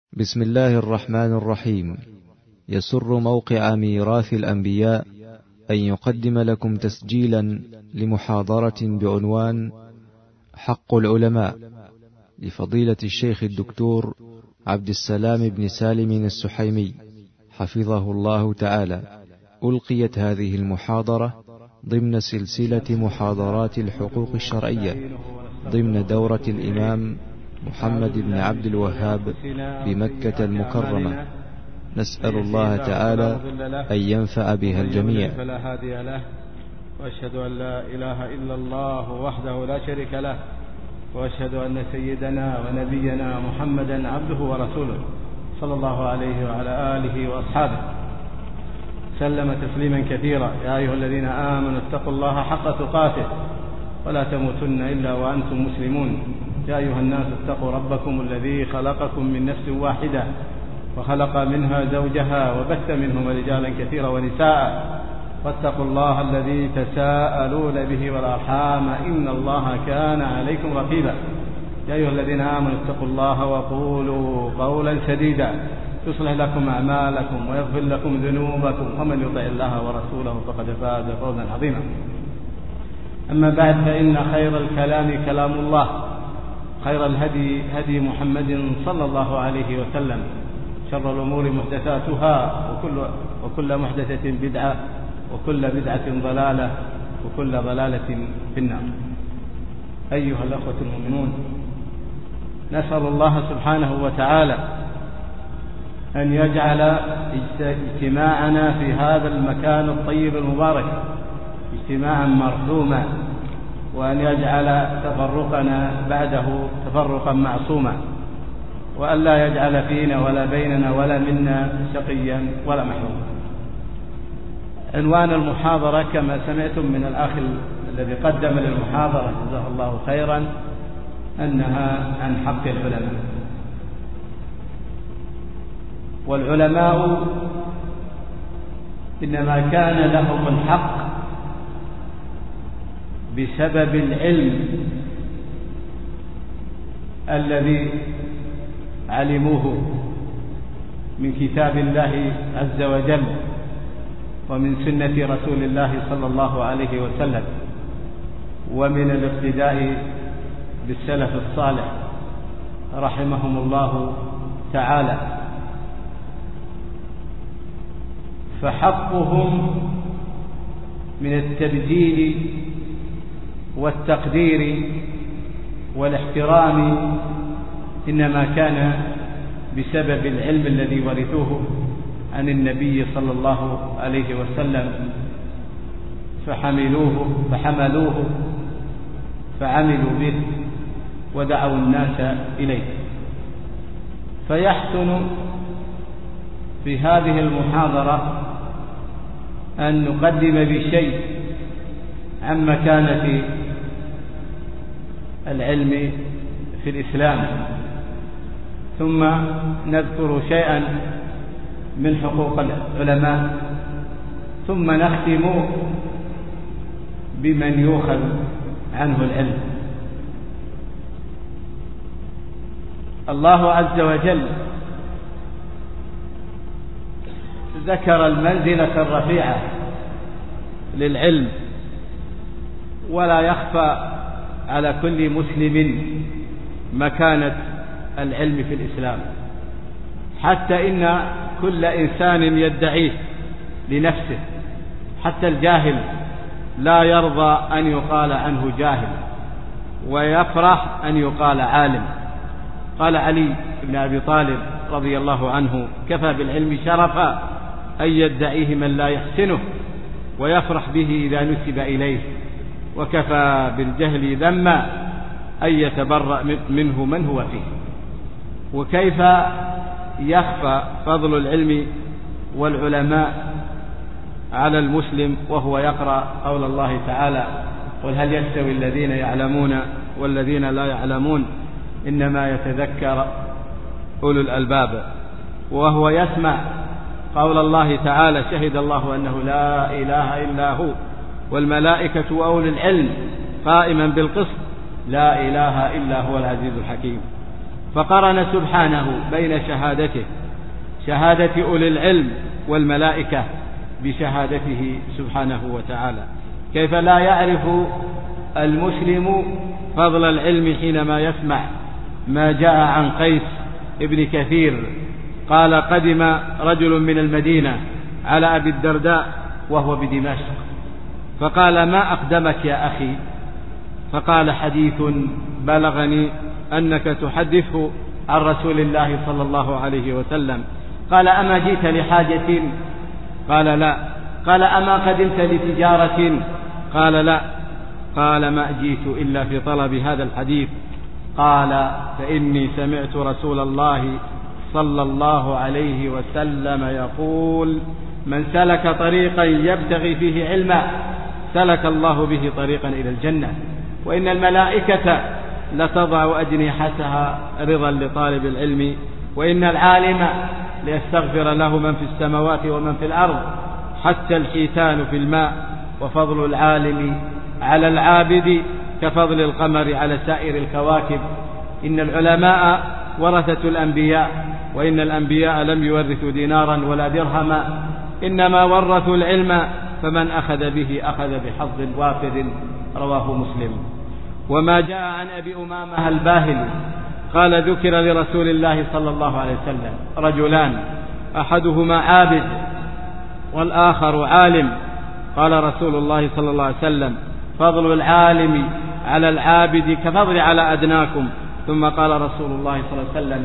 بسم الله الرحمن الرحيم. يسر موقع ميراث الأنبياء أن يقدم لكم تسجيلا لمحاضرة بعنوان حق العلماء لفضيلة الشيخ الدكتور عبد السلام بن سالم السحيمي حفظه الله تعالى. ألقيت هذه المحاضرة ضمن سلسلة محاضرات الحقوق الشرعية ضمن دورة الإمام محمد بن عبد الوهاب بمكة المكرمة. نسأل الله تعالى أن ينفع بها الجميع. فلا هادي له، وأشهد أن لا إله إلا الله وحده لا شريك له، وأشهد أن سيدنا ونبينا محمدا عبده ورسوله صلى الله عليه وعلى آله وأصحابه سلم تسليما كثيرا. يا أيها الذين آمنوا اتقوا الله حق تقاته ولا تموتن إلا وأنتم مسلمون. يا أيها الناس اتقوا ربكم الذي خلقكم من نفس واحدة وخلق منها زوجها وبث منهما رجالا كثيرا ونساء، واتقوا الله الذي تساءلون به والأرحام إن الله كان عليكم رقيبا. يا أيها الذين آمنوا اتقوا الله وقولوا قولا سديدا يصلح لكم أعمالكم ويغفر لكم ذنوبكم، ومن يطع الله ورسوله فقد فاز فوزا عظيما. أما بعد، فإن خير الكلام كلام الله، خير الهدي هدي محمد صلى الله عليه وسلم، شر الأمور محدثاتها وكل محدثة بدعة وكل بدعة ضلالة وكل ضلالة في النار. أيها الأخوة المؤمنون، نسأل الله سبحانه وتعالى أن يجعل اجتماعنا في هذا المكان الطيب المبارك اجتماعا مرحوما، وأن يجعل تفرقنا بعده تفرقا معصوما، وأن لا يجعل فينا ولا بيننا ولا منا شقيا ولا محروما. عنوان المحاضرة كما سمعتم من الأخ الذي قدم للمحاضرة جزاه الله خيرا أنها عن حق العلماء. والعلماء إنما كان لهم الحق بسبب العلم الذي علموه من كتاب الله عز وجل ومن سنة رسول الله صلى الله عليه وسلم، ومن الاقتداء بالسلف الصالح رحمهم الله تعالى. فحقهم من التبجيل والتقدير والاحترام إنما كان بسبب العلم الذي ورثوه عن النبي صلى الله عليه وسلم، فحملوه فعملوا به ودعوا الناس إليه. فيحسن في هذه المحاضرة أن نقدم بشيء عن مكانة العلم في الإسلام، ثم نذكر شيئا من حقوق العلماء، ثم نختم بمن يؤخذ عنه العلم. الله عز وجل ذكر المنزلة الرفيعة للعلم، ولا يخفى على كل مسلم مكانة العلم في الإسلام، حتى إن كل إنسان يدعيه لنفسه، حتى الجاهل لا يرضى أن يقال عنه جاهل ويفرح أن يقال عالم. قال علي بن أبي طالب رضي الله عنه: كفى بالعلم شرفا أن يدعيه من لا يحسنه ويفرح به إذا نسب إليه، وكفى بالجهل ذما أن يتبرأ منه من هو فيه. وكيف يخفى فضل العلم والعلماء على المسلم وهو يقرأ قول الله تعالى: قل هل يستوي الذين يعلمون والذين لا يعلمون إنما يتذكر أولو الألباب، وهو يسمع قول الله تعالى: شهد الله أنه لا إله إلا هو والملائكة وأولو العلم قائما بالقسط لا إله إلا هو العزيز الحكيم. فقرن سبحانه بين شهادة أولي العلم والملائكة بشهادته سبحانه وتعالى. كيف لا يعرف المسلم فضل العلم حينما يسمع ما جاء عن قيس ابن كثير قال: قدم رجل من المدينة على أبي الدرداء وهو بدمشق، فقال: ما أقدمك يا أخي؟ فقال: حديث بلغني أنك تحدثه عن رسول الله صلى الله عليه وسلم. قال: أما جئت لحاجة؟ قال: لا. قال: أما قدمت لتجارة؟ قال: لا. قال: ما جئت إلا في طلب هذا الحديث. قال: فإني سمعت رسول الله صلى الله عليه وسلم يقول: من سلك طريقا يبتغي فيه علما سلك الله به طريقا إلى الجنة، وإن الملائكة لتضع أجنحتها رضا لطالب العلم، وإن العالم ليستغفر له من في السماوات ومن في الأرض حتى الحيتان في الماء، وفضل العالم على العابد كفضل القمر على سائر الكواكب. إن العلماء ورثة الأنبياء، وإن الأنبياء لم يورثوا دينارا ولا درهما، إنما ورثوا العلم، فمن أخذ به أخذ بحظ وافر. رواه مسلم. وما جاء عن أبي أمامة الباهلي قال: ذكر لرسول الله صلى الله عليه وسلم رجلان أحدهما عابد والآخر عالم. قال رسول الله صلى الله عليه وسلم: فضل العالم على العابد كفضل على أدناكم. ثم قال رسول الله صلى الله عليه وسلم: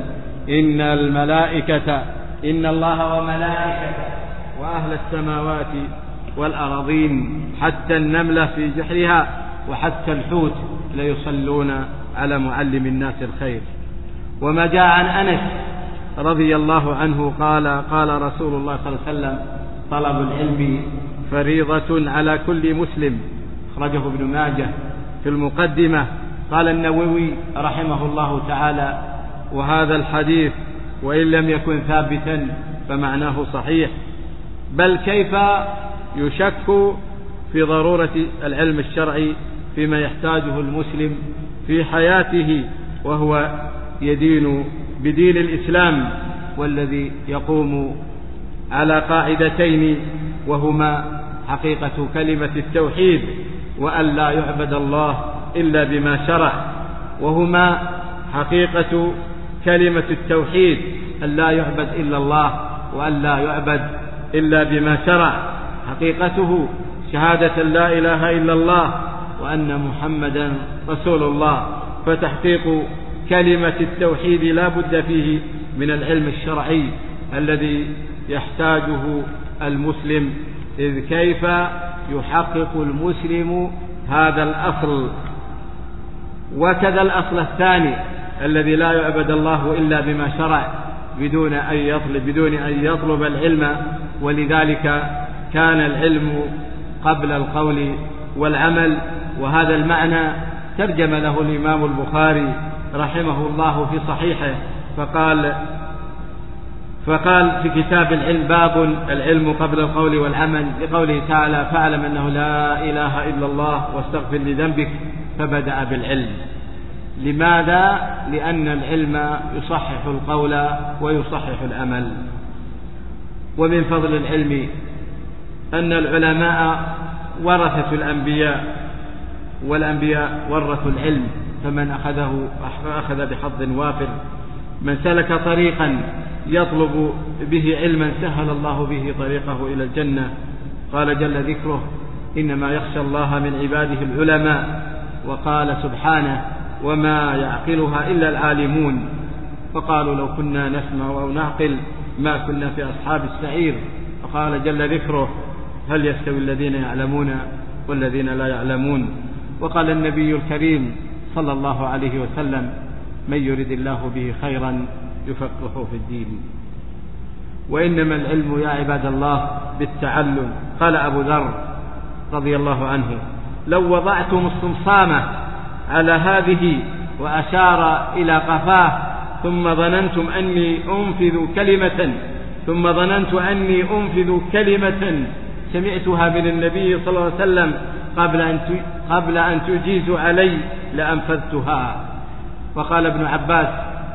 إن الله وملائكته وأهل السماوات والأراضين حتى النملة في جحرها وحتى الحوت ليصلون على معلم الناس الخير. وما جاء عن أنس رضي الله عنه قال رسول الله صلى الله عليه وسلم: طلب العلم فريضة على كل مسلم. أخرجه ابن ماجه في المقدمة. قال النووي رحمه الله تعالى: وهذا الحديث وإن لم يكن ثابتا فمعناه صحيح، بل كيف يشك في ضرورة العلم الشرعي فيما يحتاجه المسلم في حياته وهو يدين بدين الإسلام، والذي يقوم على قاعدتين، وهما حقيقة كلمة التوحيد وأن لا يعبد الله إلا بما شرع، وهما حقيقة كلمة التوحيد أن لا يعبد إلا الله وأن لا يعبد إلا بما شرع. حقيقته شهادة لا إله إلا الله وأن محمدا رسول الله. فتحقيق كلمة التوحيد لا بد فيه من العلم الشرعي الذي يحتاجه المسلم، إذ كيف يحقق المسلم هذا الأصل؟ وكذا الأصل الثاني الذي لا يعبد الله إلا بما شرع بدون أن يطلب العلم. ولذلك كان العلم قبل القول والعمل، وهذا المعنى ترجم له الإمام البخاري رحمه الله في صحيحه، فقال في كتاب العلم: باب العلم قبل القول والعمل، لقوله تعالى: فاعلم أنه لا إله إلا الله واستغفر لذنبك، فبدأ بالعلم. لماذا؟ لأن العلم يصحح القول ويصحح العمل. ومن فضل العلم أن العلماء ورثة الأنبياء، والأنبياء ورثوا العلم، فمن أخذ بحظ وافر. من سلك طريقا يطلب به علما سهل الله به طريقه إلى الجنة. قال جل ذكره: إنما يخشى الله من عباده العلماء. وقال سبحانه: وما يعقلها إلا العالمون. فقالوا: لو كنا نسمع أو نعقل ما كنا في أصحاب السعير. فقال جل ذكره: هل يستوي الذين يعلمون والذين لا يعلمون. وقال النبي الكريم صلى الله عليه وسلم: من يرد الله به خيرا يفقهه في الدين. وإنما العلم يا عباد الله بالتعلم. قال أبو ذر رضي الله عنه: لو وضعتم الصمصامة على هذه وأشار إلى قفاه ثم ظننت أني أنفذ كلمة سمعتها من النبي صلى الله عليه وسلم قبل أن تجيز علي لأنفذتها. وقال ابن عباس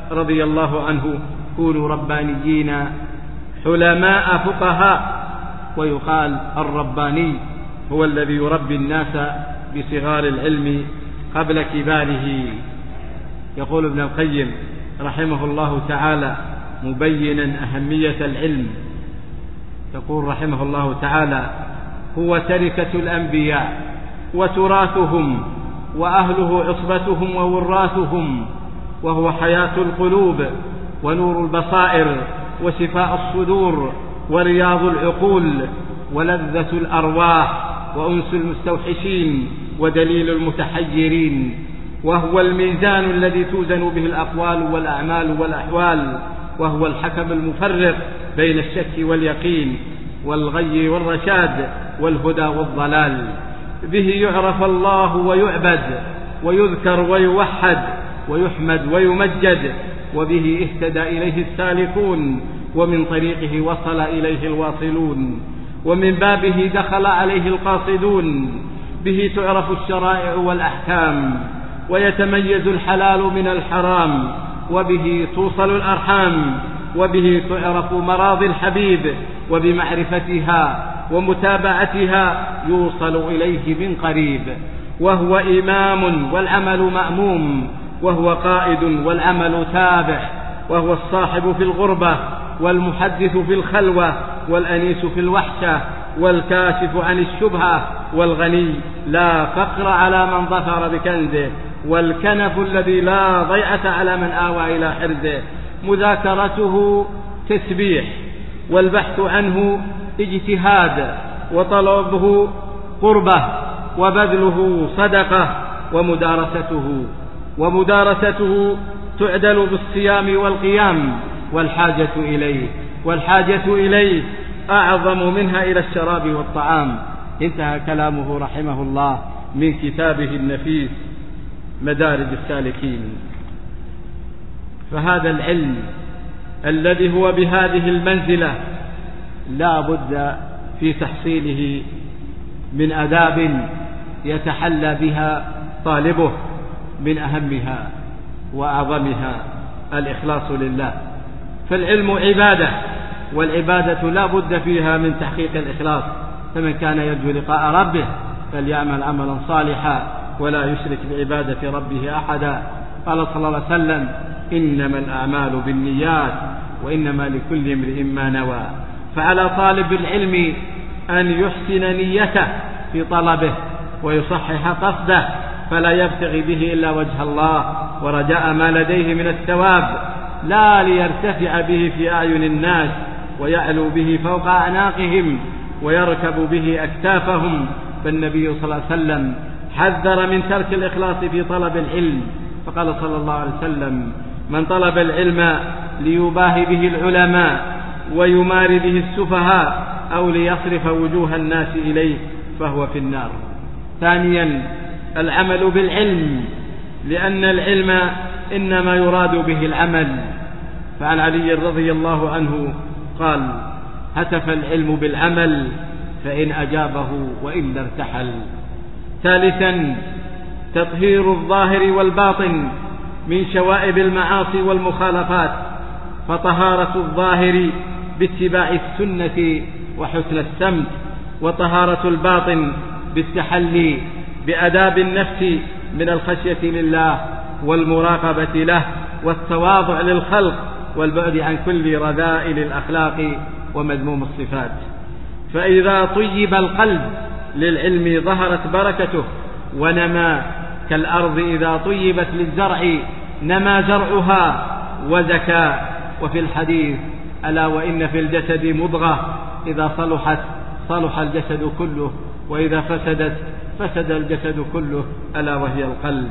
رضي الله عنه: كونوا ربانيين حلماء فقهاء. ويقال الرباني هو الذي يربي الناس بصغار العلم قبل كباره. يقول ابن القيم رحمه الله تعالى مبينا أهمية العلم، يقول رحمه الله تعالى: هو تركة الأنبياء وتراثهم، وأهله عصبتهم ووراثهم، وهو حياة القلوب ونور البصائر وشفاء الصدور ورياض العقول ولذة الأرواح وأنس المستوحشين ودليل المتحيرين، وهو الميزان الذي توزن به الأقوال والأعمال والأحوال، وهو الحكم المفرق بين الشك واليقين والغي والرشاد والهدى والضلال. به يعرف الله ويعبد ويذكر ويوحد ويحمد ويمجد، وبه اهتدى إليه السالكون، ومن طريقه وصل إليه الواصلون، ومن بابه دخل عليه القاصدون. به تعرف الشرائع والأحكام، ويتميز الحلال من الحرام، وبه توصل الأرحام، وبه تعرف مراضي الحبيب، وبمعرفتها ومتابعتها يوصل إليه من قريب. وهو إمام والعمل مأموم، وهو قائد والعمل تابع، وهو الصاحب في الغربة والمحدث في الخلوة والأنيس في الوحشة والكاشف عن الشبهة والغني لا فقر على من ظفر بكنزه، والكنف الذي لا ضيعة على من آوى إلى حرزه. مذاكرته تسبيح، والبحث عنه اجتهاد، وطلبه قربة، وبذله صدقة، ومدارسته تعدل بالصيام والقيام، والحاجة إليه أعظم منها إلى الشراب والطعام. انتهى كلامه رحمه الله من كتابه النفيس مدارج السالكين. فهذا العلم الذي هو بهذه المنزلة لا بد في تحصيله من آداب يتحلى بها طالبه، من أهمها وأعظمها الإخلاص لله. فالعلم عبادة، والعبادة لا بد فيها من تحقيق الإخلاص، فمن كان يرجو لقاء ربه فليعمل عملا صالحا ولا يشرك بعبادة ربه أحدا. قال صلى الله عليه وسلم: إنما الأعمال بالنيات وإنما لكل امرئ ما نوى. فعلى طالب العلم أن يحسن نيته في طلبه ويصحح قصده، فلا يبتغي به إلا وجه الله ورجاء ما لديه من الثواب، لا ليرتفع به في أعين الناس ويعلو به فوق أعناقهم ويركب به أكتافهم. فالنبي صلى الله عليه وسلم حذر من ترك الإخلاص في طلب العلم، فقال صلى الله عليه وسلم: من طلب العلم ليباهي به العلماء ويماري به السفهاء أو ليصرف وجوه الناس إليه فهو في النار. ثانيا العمل بالعلم، لأن العلم إنما يراد به العمل. فعن علي رضي الله عنه قال: هتف العلم بالعمل فإن أجابه وإلا ارتحل. ثالثا تطهير الظاهر والباطن من شوائب المعاصي والمخالفات، فطهارة الظاهر باتباع السنة وحسن السمت، وطهارة الباطن بالتحلي بأداب النفس من الخشية لله والمراقبة له والتواضع للخلق والبعد عن كل رذائل الأخلاق ومذموم الصفات. فإذا طيب القلب للعلم ظهرت بركته ونما، كالأرض إذا طيبت للزرع نما زرعها وزكى. وفي الحديث: ألا وإن في الجسد مضغة إذا صلحت صلح الجسد كله، وإذا فسدت فسد الجسد كله، ألا وهي القلب.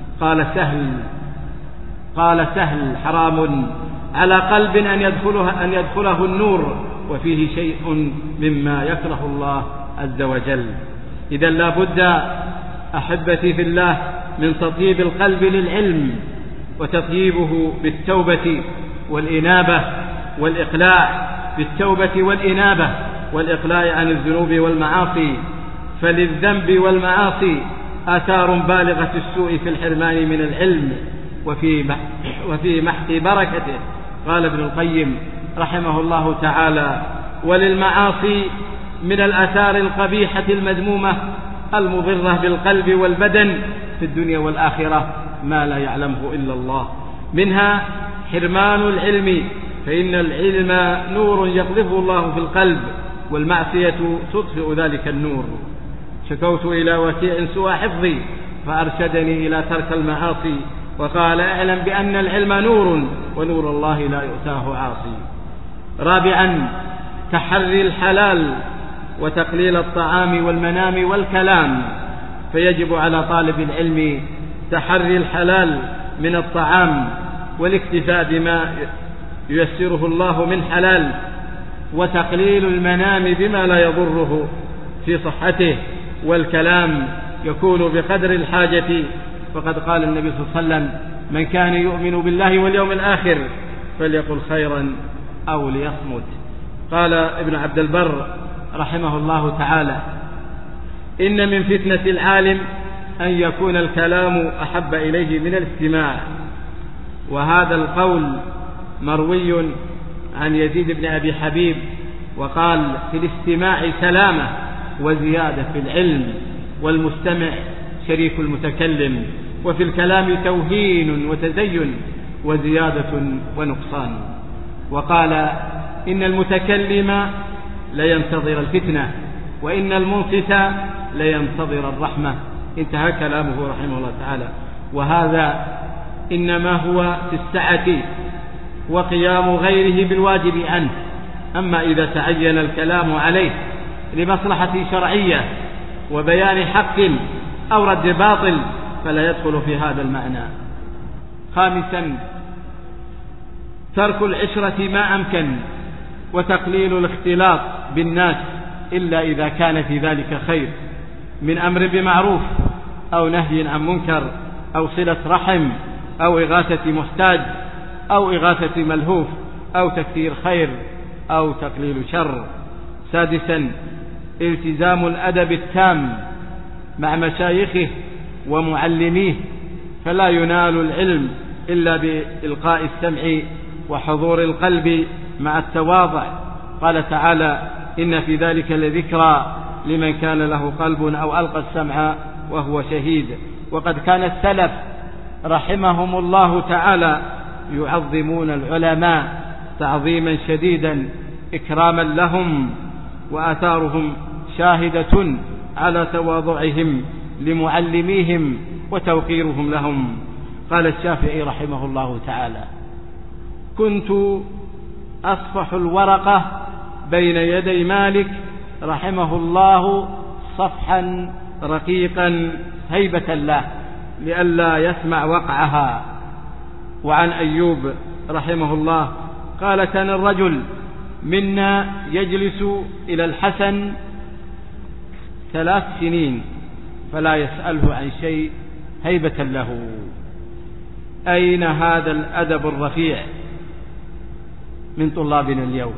قال سهل: حرام على قلب أن يدخله النور وفيه شيء مما يكره الله عز وجل. إذا لا بد أحبتي في الله من تطيب القلب للعلم، وتطيبه بالتوبة والإنابة والإقلاع، بالتوبة والإنابة والإقلاع عن الذنوب والمعاصي. فللذنب والمعاصي آثار بالغة السوء في الحرمان من العلم، وفي محق بركته. قال ابن القيم رحمه الله تعالى: وللمعاصي من الآثار القبيحة المذمومة المضرة بالقلب والبدن في الدنيا والآخرة ما لا يعلمه إلا الله، منها حرمان العلم، فإن العلم نور يقذفه الله في القلب، والمعصية تطفئ ذلك النور. شكوت إلى وكيع سوء حفظي فأرشدني إلى ترك المعاصي، وقال: اعلم بأن العلم نور، ونور الله لا يؤتاه عاصي. رابعا: تحري الحلال وتقليل الطعام والمنام والكلام، فيجب على طالب العلم تحري الحلال من الطعام والاكتفاء بما ييسره الله من حلال، وتقليل المنام بما لا يضره في صحته، والكلام يكون بقدر الحاجة، فقد قال النبي صلى الله عليه وسلم: من كان يؤمن بالله واليوم الآخر فليقل خيرا أو ليصمت. قال ابن عبد البر رحمه الله تعالى: إن من فتنة العالم أن يكون الكلام أحب إليه من الاستماع. وهذا القول مروي عن يزيد بن أبي حبيب، وقال: في الاستماع سلامة وزيادة في العلم، والمستمع شريك المتكلم، وفي الكلام توهين وتزين وزيادة ونقصان. وقال: إن المتكلم لينتظر الفتنة، وإن المنصت لينتظر الرحمة. انتهى كلامه رحمه الله تعالى. وهذا إنما هو في السعة وقيام غيره بالواجب عنه. أما إذا تعين الكلام عليه لمصلحة شرعية وبيان حق أو رد باطل فلا يدخل في هذا المعنى. خامسا: ترك العشرة ما أمكن، وتقليل الاختلاط بالناس إلا إذا كان في ذلك خير، من أمر بمعروف أو نهي عن منكر أو صلة رحم أو إغاثة محتاج أو إغاثة ملهوف أو تكثير خير أو تقليل شر. سادسا: التزام الأدب التام مع مشايخه ومعلميه، فلا ينال العلم إلا بإلقاء السمع وحضور القلب مع التواضع. قال تعالى: إن في ذلك لذكرى لمن كان له قلب أو ألقى السمع وهو شهيد. وقد كان السلف رحمهم الله تعالى يعظمون العلماء تعظيما شديدا إكراما لهم، وآثارهم شاهدة على تواضعهم لمعلميهم وتوقيرهم لهم. قال الشافعي رحمه الله تعالى: كنت أصفح الورقة بين يدي مالك رحمه الله صفحا رقيقا هيبة له لئلا يسمع وقعها. وعن أيوب رحمه الله قال: كان الرجل منا يجلس إلى الحسن 3 سنين فلا يسأله عن شيء هيبة له. أين هذا الأدب الرفيع من طلابنا اليوم؟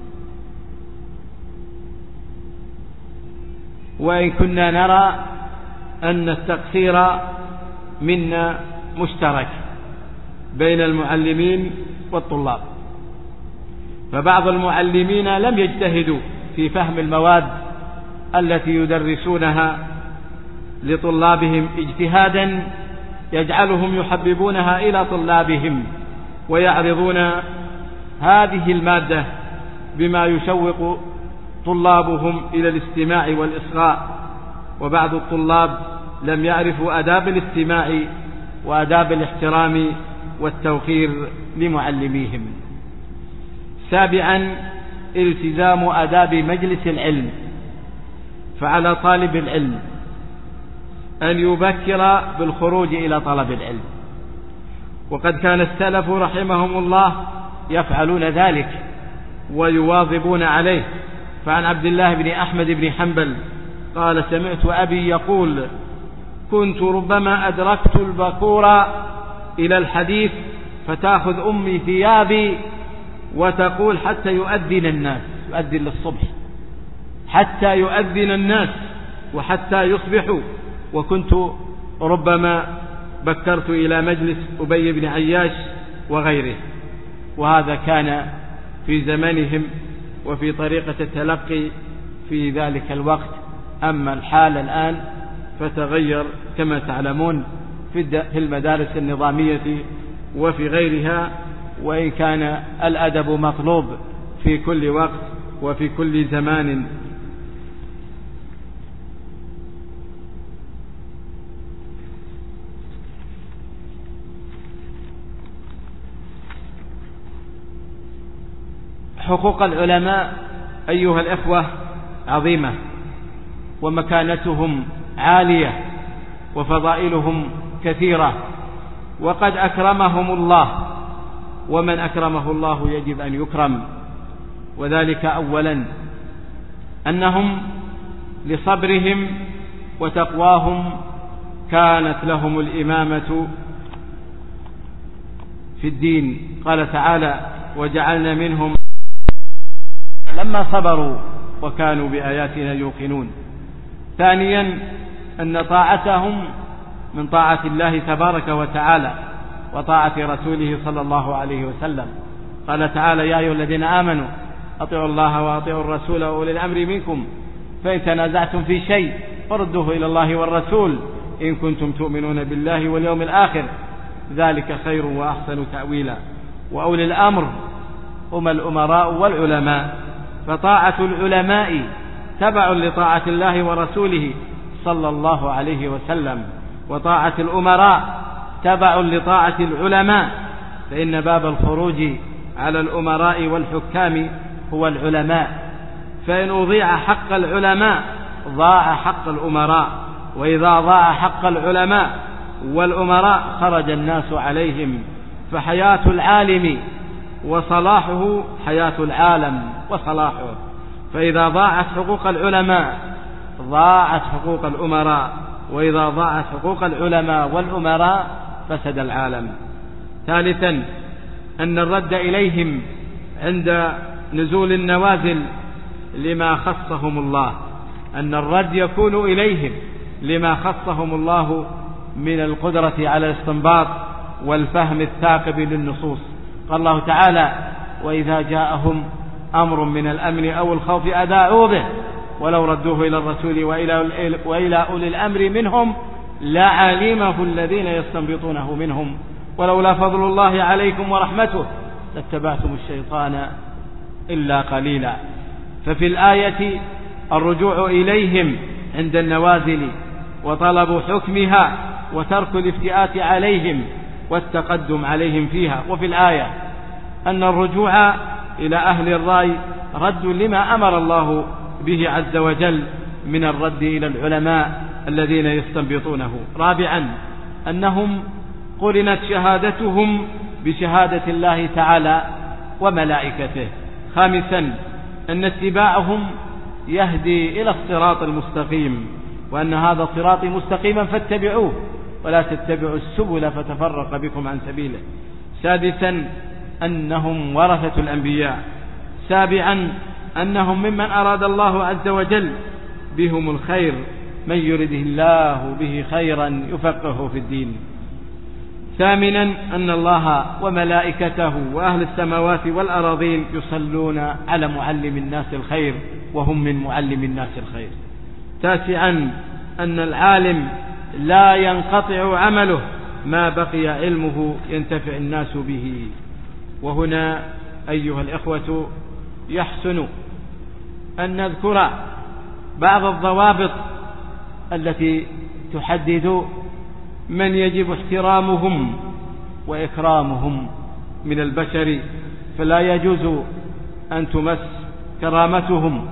وإن كنا نرى أن التقصير منا مشترك بين المعلمين والطلاب، فبعض المعلمين لم يجتهدوا في فهم المواد التي يدرسونها لطلابهم اجتهادا يجعلهم يحببونها إلى طلابهم، ويعرضون هذه المادة بما يشوق طلابهم إلى الاستماع والإصغاء. وبعض الطلاب لم يعرفوا آداب الاستماع وآداب الاحترام والتوقير لمعلميهم. سابعا: التزام آداب مجلس العلم، فعلى طالب العلم أن يبكر بالخروج إلى طلب العلم، وقد كان السلف رحمهم الله يفعلون ذلك ويواظبون عليه. فعن عبد الله بن أحمد بن حنبل قال: سمعت أبي يقول: كنت ربما أدركت البكور إلى الحديث فتأخذ أمي ثيابي وتقول حتى يؤذن الناس، يؤذن للصبح، حتى يؤذن الناس وحتى يصبحوا، وكنت ربما بكرت إلى مجلس أبي بن عياش وغيره. وهذا كان في زمنهم وفي طريقة التلقي في ذلك الوقت. أما الحال الآن فتغير كما تعلمون في المدارس النظامية وفي غيرها، وإن كان الأدب مطلوب في كل وقت وفي كل زمان. حقوق العلماء أيها الإخوة عظيمة، ومكانتهم عالية، وفضائلهم كثيرة، وقد أكرمهم الله، ومن أكرمه الله يجب أن يكرم. وذلك أولا أنهم لصبرهم وتقواهم كانت لهم الإمامة في الدين. قال تعالى: وجعلنا منهم لما صبروا وكانوا بآياتنا يوقنون. ثانيا أن طاعتهم من طاعة الله تبارك وتعالى وطاعة رسوله صلى الله عليه وسلم. قال تعالى: يا أيها الذين آمنوا أطيعوا الله وأطيعوا الرسول وأولي الأمر منكم فإن تنازعتم في شيء فردوه إلى الله والرسول إن كنتم تؤمنون بالله واليوم الآخر ذلك خير وأحسن تأويلا. وأولي الأمر هم الأمراء والعلماء، فطاعة العلماء تبع لطاعة الله ورسوله صلى الله عليه وسلم، وطاعة الأمراء تبع لطاعة العلماء، فإن باب الخروج على الأمراء والحكام هو العلماء، فإن أضيع حق العلماء ضاع حق الأمراء، وإذا ضاع حق العلماء والأمراء خرج الناس عليهم. فحياة العالم وصلاحه حياة العالم وصلاحه، فإذا ضاعت حقوق العلماء ضاعت حقوق الأمراء، وإذا ضاعت حقوق العلماء والأمراء فسد العالم. ثالثا أن الرد إليهم عند نزول النوازل لما خصهم الله، أن الرد يكون إليهم لما خصهم الله من القدرة على الاستنباط والفهم الثاقب للنصوص. قال الله تعالى: وإذا جاءهم أمر من الأمن أو الخوف أذاعوا به ولو ردوه إلى الرسول وإلى أولي الأمر منهم لعلمه الذين يستنبطونه منهم ولولا فضل الله عليكم ورحمته لاتبعتم الشيطان إلا قليلا. ففي الآية الرجوع إليهم عند النوازل وطلب حكمها وترك الافتئات عليهم والتقدم عليهم فيها، وفي الآية أن الرجوع إلى أهل الرأي رد لما أمر الله به عز وجل من الرد إلى العلماء الذين يستنبطونه. رابعا أنهم قرنت شهادتهم بشهادة الله تعالى وملائكته. خامسا أن اتباعهم يهدي إلى الصراط المستقيم، وأن هذا صراطي مستقيما فاتبعوه ولا تتبعوا السبل فتفرق بكم عن سبيله. سادسا أنهم ورثة الأنبياء. سابعا أنهم ممن أراد الله عز وجل بهم الخير، من يرده الله به خيرا يفقهه في الدين. ثامنا أن الله وملائكته وأهل السماوات والأراضين يصلون على معلم الناس الخير وهم من معلم الناس الخير. تاسعا أن العالم لا ينقطع عمله ما بقي علمه ينتفع الناس به. وهنا أيها الإخوة يحسن أن نذكر بعض الضوابط التي تحدد من يجب احترامهم وإكرامهم من البشر، فلا يجوز أن تمس كرامتهم،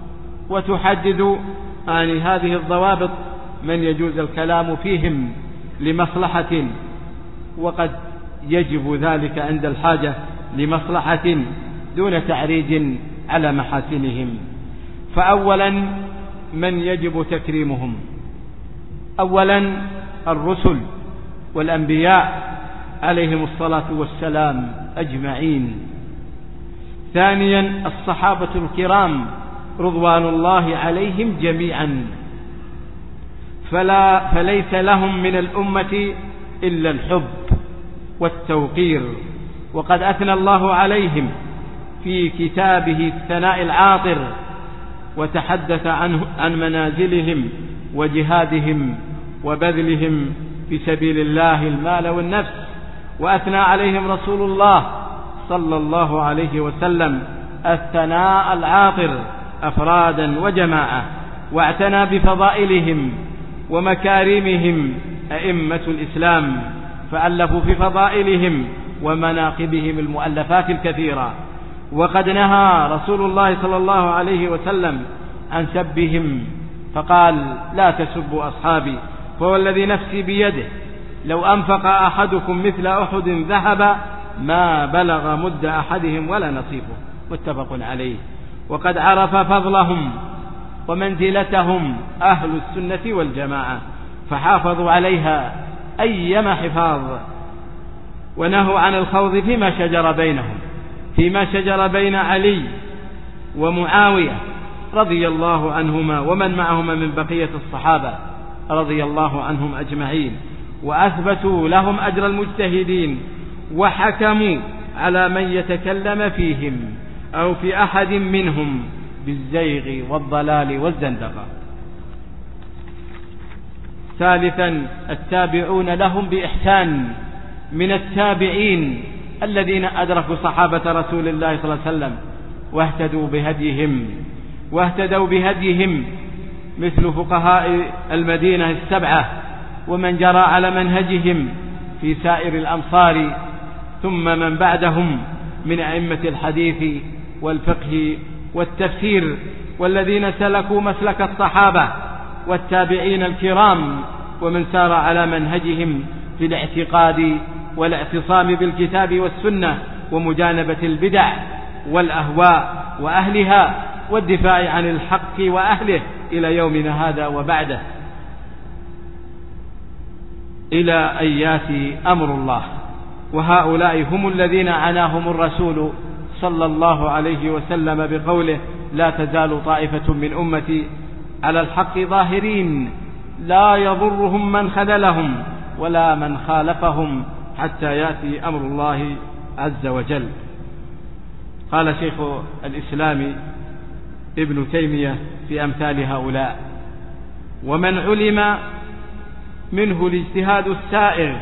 وتحدد عن هذه الضوابط من يجوز الكلام فيهم لمصلحة، وقد يجب ذلك عند الحاجة لمصلحة دون تعريج على محاسنهم. فأولا من يجب تكريمهم، أولا الرسل والأنبياء عليهم الصلاة والسلام أجمعين. ثانيا الصحابة الكرام رضوان الله عليهم جميعا، فليس لهم من الأمة إلا الحب والتوقير. وقد أثنى الله عليهم في كتابه الثناء العاطر، وتحدث عن منازلهم وجهادهم وبذلهم في سبيل الله المال والنفس، وأثنى عليهم رسول الله صلى الله عليه وسلم الثناء العاطر أفرادا وجماعة، واعتنى بفضائلهم ومكارمهم أئمة الإسلام، فألفوا في فضائلهم ومناقبهم المؤلفات الكثيرة. وقد نهى رسول الله صلى الله عليه وسلم عن سبهم، فقال: لا تسبوا أصحابي، فوالذي نفسي بيده لو أنفق أحدكم مثل أحد ذهب ما بلغ مد أحدهم ولا نصيفه، متفق عليه. وقد عرف فضلهم ومنزلتهم أهل السنة والجماعة، فحافظوا عليها أيما حفاظ، ونهوا عن الخوض فيما شجر بين علي ومعاوية رضي الله عنهما ومن معهما من بقية الصحابة رضي الله عنهم أجمعين، وأثبتوا لهم أجر المجتهدين، وحكموا على من يتكلم فيهم أو في أحد منهم بالزيغ والضلال والزندقة. ثالثا، التابعون لهم بإحسان من التابعين الذين أدركوا صحابة رسول الله صلى الله عليه وسلم واهتدوا بهديهم مثل فقهاء المدينة السبعة، ومن جرى على منهجهم في سائر الأمصار، ثم من بعدهم من أئمة الحديث والفقه والتفسير، والذين سلكوا مسلك الصحابة والتابعين الكرام، ومن سار على منهجهم في الاعتقاد والاعتصام بالكتاب والسنة، ومجانبة البدع والأهواء وأهلها، والدفاع عن الحق وأهله إلى يومنا هذا وبعده، إلى أن يأتي أمر الله. وهؤلاء هم الذين عناهم الرسول صلى الله عليه وسلم بقوله: لا تزال طائفة من أمتي على الحق ظاهرين لا يضرهم من خذلهم ولا من خالفهم حتى يأتي أمر الله عز وجل. قال شيخ الإسلام ابن تيمية في أمثال هؤلاء: ومن علم منه الاجتهاد السائغ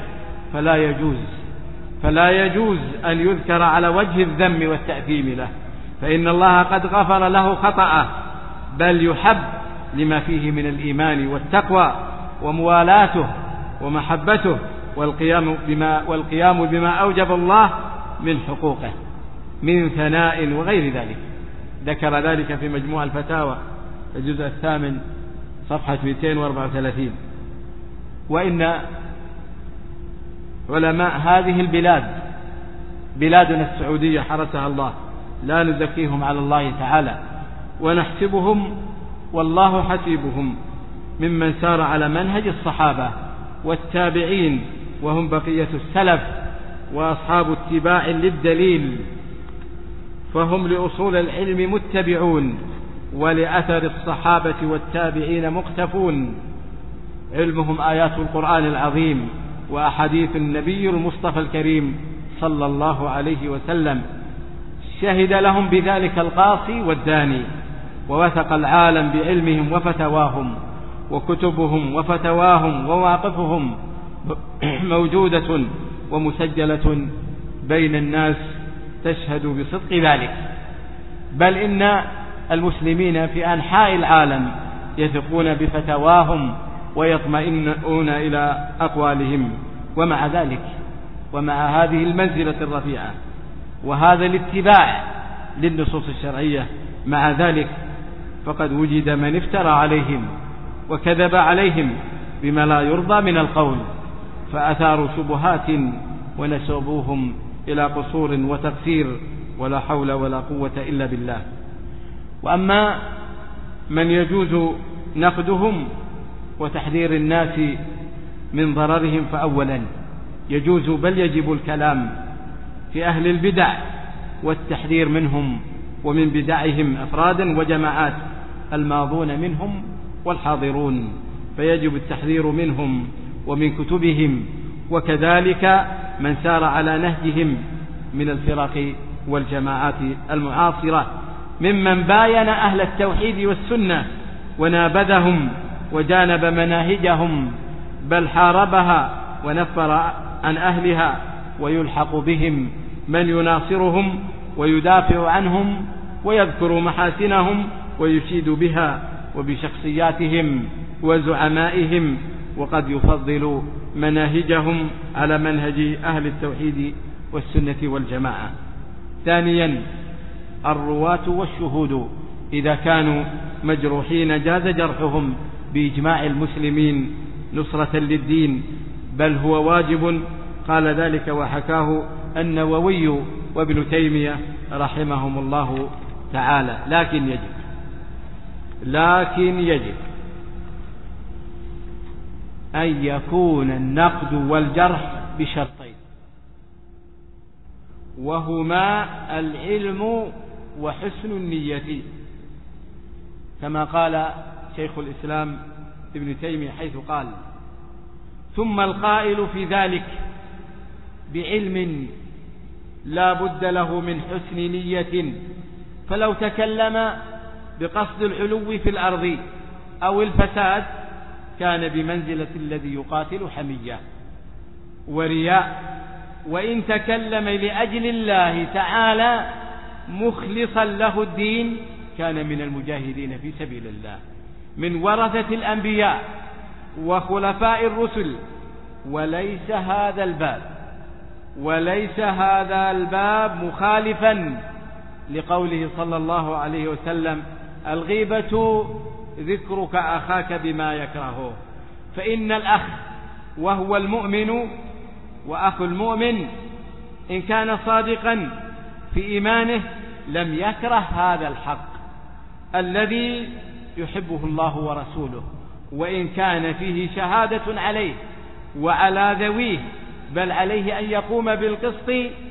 فلا يجوز أن يذكر على وجه الذم والتأثيم له، فإن الله قد غفر له خطأه، بل يحب لما فيه من الإيمان والتقوى وموالاته ومحبته والقيام بما أوجب الله من حقوقه من ثناء وغير ذلك. ذكر ذلك في مجموع الفتاوى الجزء 8 صفحة 234. وإن علماء هذه البلاد، بلادنا السعودية حرسها الله، لا نزكيهم على الله تعالى، ونحسبهم والله حسيبهم ممن سار على منهج الصحابة والتابعين، وهم بقية السلف وأصحاب اتباع للدليل، فهم لأصول العلم متبعون، ولأثر الصحابة والتابعين مقتفون، علمهم آيات القرآن العظيم وأحاديث النبي المصطفى الكريم صلى الله عليه وسلم، شهد لهم بذلك القاصي والداني، ووثق العالم بعلمهم وفتواهم، وكتبهم وفتواهم ومواقفهم موجودة ومسجلة بين الناس تشهد بصدق ذلك. بل إن المسلمين في أنحاء العالم يثقون بفتواهم ويطمئنون إلى أقوالهم. ومع ذلك، ومع هذه المنزلة الرفيعة وهذا الاتباع للنصوص الشرعية، مع ذلك فقد وجد من افترى عليهم وكذب عليهم بما لا يرضى من القول، فأثاروا شبهات ونسبوهم إلى قصور وتقصير، ولا حول ولا قوة إلا بالله. وأما من يجوز نقدهم وتحذير الناس من ضررهم، فأولا يجوز بل يجب الكلام في أهل البدع والتحذير منهم ومن بدعهم أفرادا وجماعات، الماضون منهم والحاضرون، فيجب التحذير منهم ومن كتبهم وكذلك من سار على نهجهم من الفرق والجماعات المعاصرة ممن باين أهل التوحيد والسنة ونابذهم وجانب مناهجهم بل حاربها ونفر عن أهلها، ويلحق بهم من يناصرهم ويدافع عنهم ويذكر محاسنهم ويشيد بها وبشخصياتهم وزعمائهم، وقد يفضل مناهجهم على منهج أهل التوحيد والسنة والجماعة. ثانيا الرواة والشهود إذا كانوا مجروحين جاز جرحهم بإجماع المسلمين نصرة للدين، بل هو واجب. قال ذلك وحكاه النووي وابن تيمية رحمهم الله تعالى. لكن يجب أن يكون النقد والجرح بشرطين، وهما العلم وحسن النية، كما قال شيخ الإسلام ابن تيمية حيث قال: ثم القائل في ذلك بعلم لا بد له من حسن نية، فلو تكلم بقصد العلو في الأرض أو الفساد كان بمنزلة الذي يقاتل حمية ورياء، وإن تكلم لأجل الله تعالى مخلصا له الدين كان من المجاهدين في سبيل الله، من ورثة الأنبياء وخلفاء الرسل. وليس هذا الباب مخالفا لقوله صلى الله عليه وسلم: الغيبة ذكرك أخاك بما يكرهه، فإن الأخ وهو المؤمن وأخو المؤمن إن كان صادقا في إيمانه لم يكره هذا الحق الذي يحبه الله ورسوله، وإن كان فيه شهادة عليه وعلى ذويه، بل عليه أن يقوم بالقسط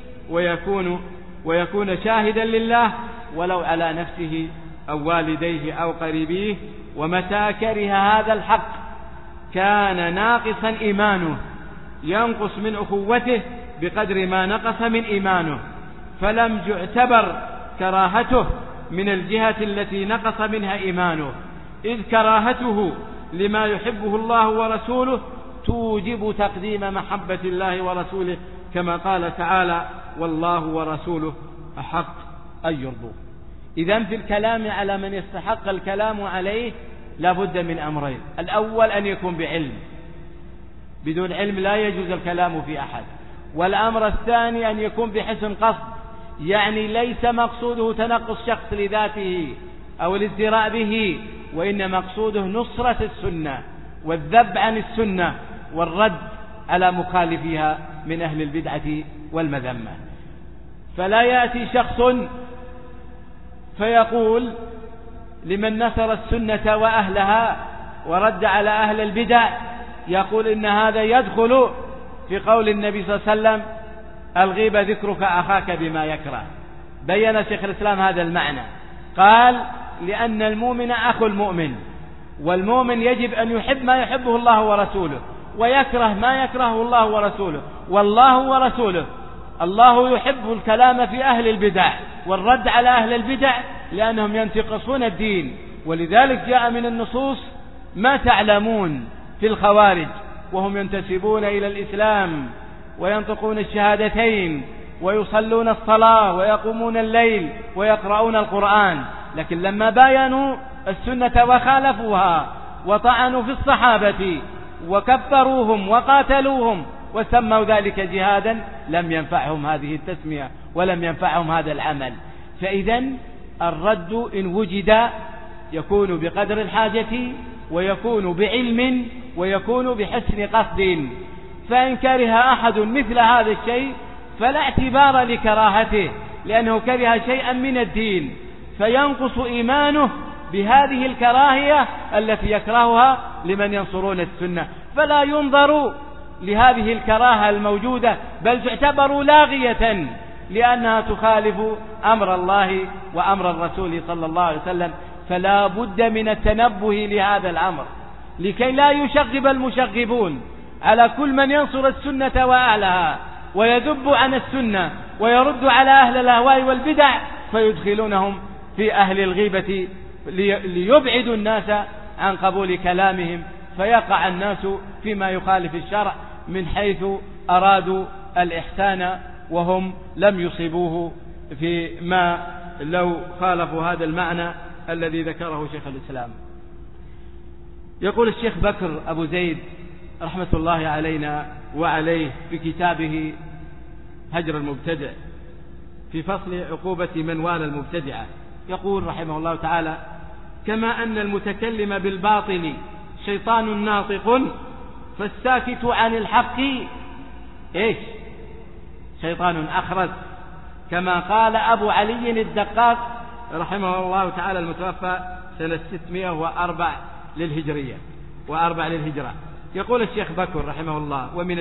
ويكون شاهدا لله ولو على نفسه أو والديه أو قريبيه. ومتى كره هذا الحق كان ناقصا إيمانه، ينقص من أخوته بقدر ما نقص من إيمانه، فلم يعتبر كراهته من الجهة التي نقص منها إيمانه، إذ كراهته لما يحبه الله ورسوله توجب تقديم محبة الله ورسوله، كما قال تعالى: والله ورسوله أحق أن يرضوا. إذن في الكلام على من يستحق الكلام عليه لابد من أمرين: الأول أن يكون بعلم، بدون علم لا يجوز الكلام في أحد. والأمر الثاني أن يكون بحسن قصد، يعني ليس مقصوده تنقص شخص لذاته أو الازدراء به، وإن مقصوده نصرة السنة والذب عن السنة والرد على مخالفها من أهل البدعة والمذمة. فلا يأتي شخص فيقول لمن نصر السنة وأهلها ورد على أهل البدع، يقول إن هذا يدخل في قول النبي صلى الله عليه وسلم: الغيبة ذكرك أخاك بما يكره. بين شيخ الإسلام هذا المعنى، قال: لأن المؤمن أخو المؤمن، والمؤمن يجب أن يحب ما يحبه الله ورسوله ويكره ما يكرهه الله ورسوله. والله ورسوله، الله يحب الكلام في أهل البدع والرد على أهل البدع لأنهم ينتقصون الدين، ولذلك جاء من النصوص ما تعلمون في الخوارج وهم ينتسبون إلى الإسلام وينطقون الشهادتين ويصلون الصلاة ويقومون الليل ويقرؤون القرآن، لكن لما باينوا السنة وخالفوها وطعنوا في الصحابة وكفروهم وقاتلوهم وسموا ذلك جهادا لم ينفعهم هذه التسمية ولم ينفعهم هذا العمل. فإذن الرد إن وجد يكون بقدر الحاجة ويكون بعلم ويكون بحسن قصد، فإن كره أحد مثل هذا الشيء فلا اعتبار لكراهته، لأنه كره شيئا من الدين فينقص إيمانه بهذه الكراهية التي يكرهها لمن ينصرون السنة، فلا ينظر لهذه الكراهة الموجودة بل تعتبر لاغية لأنها تخالف أمر الله وأمر الرسول صلى الله عليه وسلم. فلا بد من التنبه لهذا الأمر لكي لا يشغب المشغبون على كل من ينصر السنة وأهلها ويذب عن السنة ويرد على أهل الأهواء والبدع، فيدخلونهم في أهل الغيبة ليبعدوا الناس عن قبول كلامهم، فيقع الناس فيما يخالف الشرع من حيث أرادوا الإحسان وهم لم يصيبوه فيما لو خالفوا هذا المعنى الذي ذكره شيخ الإسلام. يقول الشيخ بكر أبو زيد رحمة الله علينا وعليه في كتابه هجر المبتدع في فصل عقوبة من والى المبتدعة، يقول رحمه الله تعالى: كما أن المتكلم بالباطل شيطان ناطق، فالساكت عن الحق إيش؟ شيطان أخرس، كما قال أبو علي الدقاق رحمه الله تعالى المتوفى سنة 604 للهجرية وأربع للهجرة. يقول الشيخ بكر رحمه الله: ومن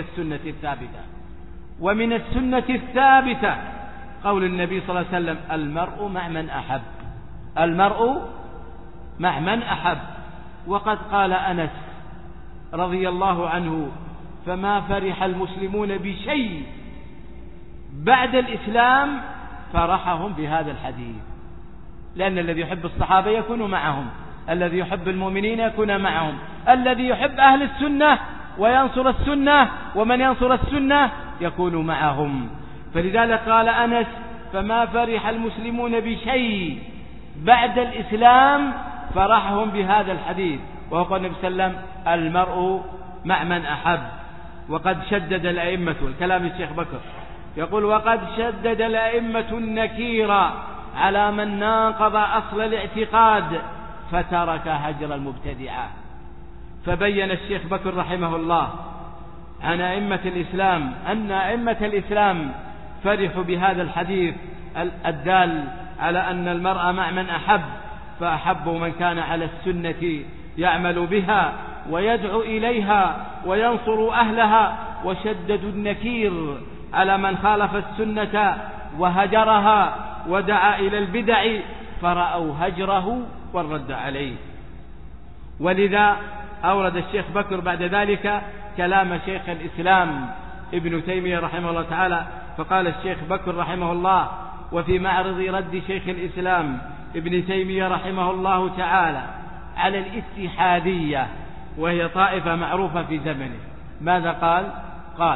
السنة الثابتة قول النبي صلى الله عليه وسلم: المرء مع من أحب، المرء مع من أحب. وقد قال أنس رضي الله عنه: فما فرح المسلمون بشيء بعد الإسلام فرحهم بهذا الحديث، لأن الذي يحب الصحابة يكون معهم، الذي يحب المؤمنين يكون معهم، الذي يحب أهل السنة وينصر السنة ومن ينصر السنة يكون معهم. فلذلك قال أنس: فما فرح المسلمون بشيء بعد الإسلام فرحهم بهذا الحديث. وقال النبي صلى الله عليه وسلم: المرء مع من أحب. وقد شدد الأئمة، الكلام الشيخ بكر يقول: وقد شدد الأئمة النكير على من ناقض أصل الاعتقاد فترك هجر المبتدعة. فبين الشيخ بكر رحمه الله عن أئمة الإسلام أن أئمة الإسلام فرحوا بهذا الحديث الدال على أن المرء مع من أحب، فأحبوا من كان على السنة يعمل بها ويدعو إليها وينصر أهلها، وشددوا النكير على من خالف السنة وهجرها ودعا إلى البدع، فرأوا هجره والرد عليه. ولذا أورد الشيخ بكر بعد ذلك كلام شيخ الإسلام ابن تيمية رحمه الله تعالى، فقال الشيخ بكر رحمه الله: وفي معرض رد شيخ الإسلام ابن تيمية رحمه الله تعالى على الاتحادية، وهي طائفة معروفة في زمنه، ماذا قال؟ قال: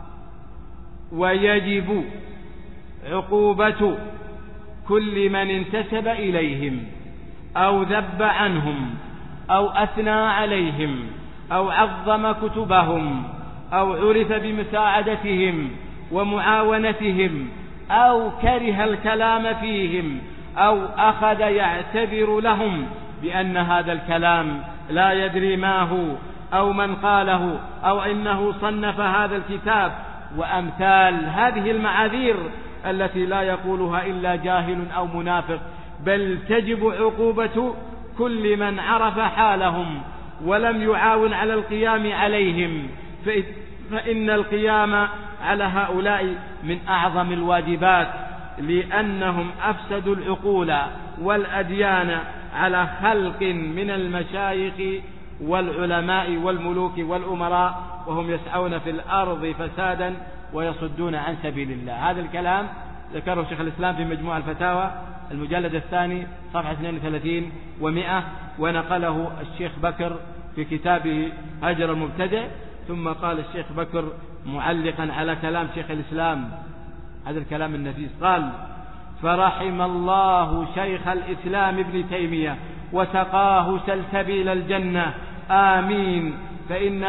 ويجب عقوبة كل من انتسب إليهم أو ذب عنهم أو أثنى عليهم أو عظم كتبهم أو عرف بمساعدتهم ومعاونتهم أو كره الكلام فيهم أو أخذ يعتذر لهم بأن هذا الكلام لا يدري ما هو أو من قاله أو إنه صنف هذا الكتاب، وأمثال هذه المعاذير التي لا يقولها إلا جاهل أو منافق. بل تجب عقوبة كل من عرف حالهم ولم يعاون على القيام عليهم، فإن القيام على هؤلاء من أعظم الواجبات، لأنهم أفسدوا العقول والأديان على خلق من المشايخ والعلماء والملوك والأمراء، وهم يسعون في الأرض فسادا ويصدون عن سبيل الله. هذا الكلام ذكره شيخ الإسلام في مجموع الفتاوى المجلد الثاني صفحة 32 و100، ونقله الشيخ بكر في كتابه هجر المبتدع. ثم قال الشيخ بكر معلقا على كلام شيخ الإسلام هذا الكلام النفيس، قال: فرحم الله شيخ الإسلام ابن تيمية وسقاه سلسبيل الجنة، آمين. فإن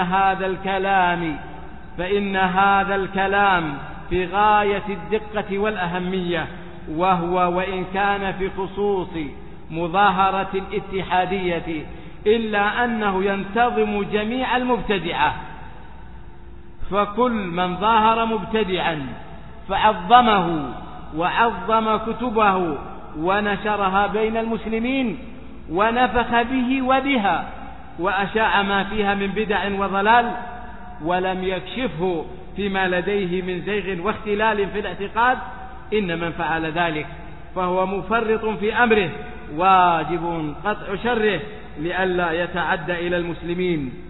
هذا الكلام في غاية الدقة والأهمية، وهو وإن كان في خصوص مظاهرة الاتحادية إلا أنه ينتظم جميع المبتدعة، فكل من ظاهر مبتدعا فعظمه وعظم كتبه ونشرها بين المسلمين ونفخ به وبها وأشاع ما فيها من بدع وضلال ولم يكشفه فيما لديه من زيغ واختلال في الاعتقاد، إن من فعل ذلك فهو مفرط في أمره، واجب قطع شره لئلا يتعدى إلى المسلمين.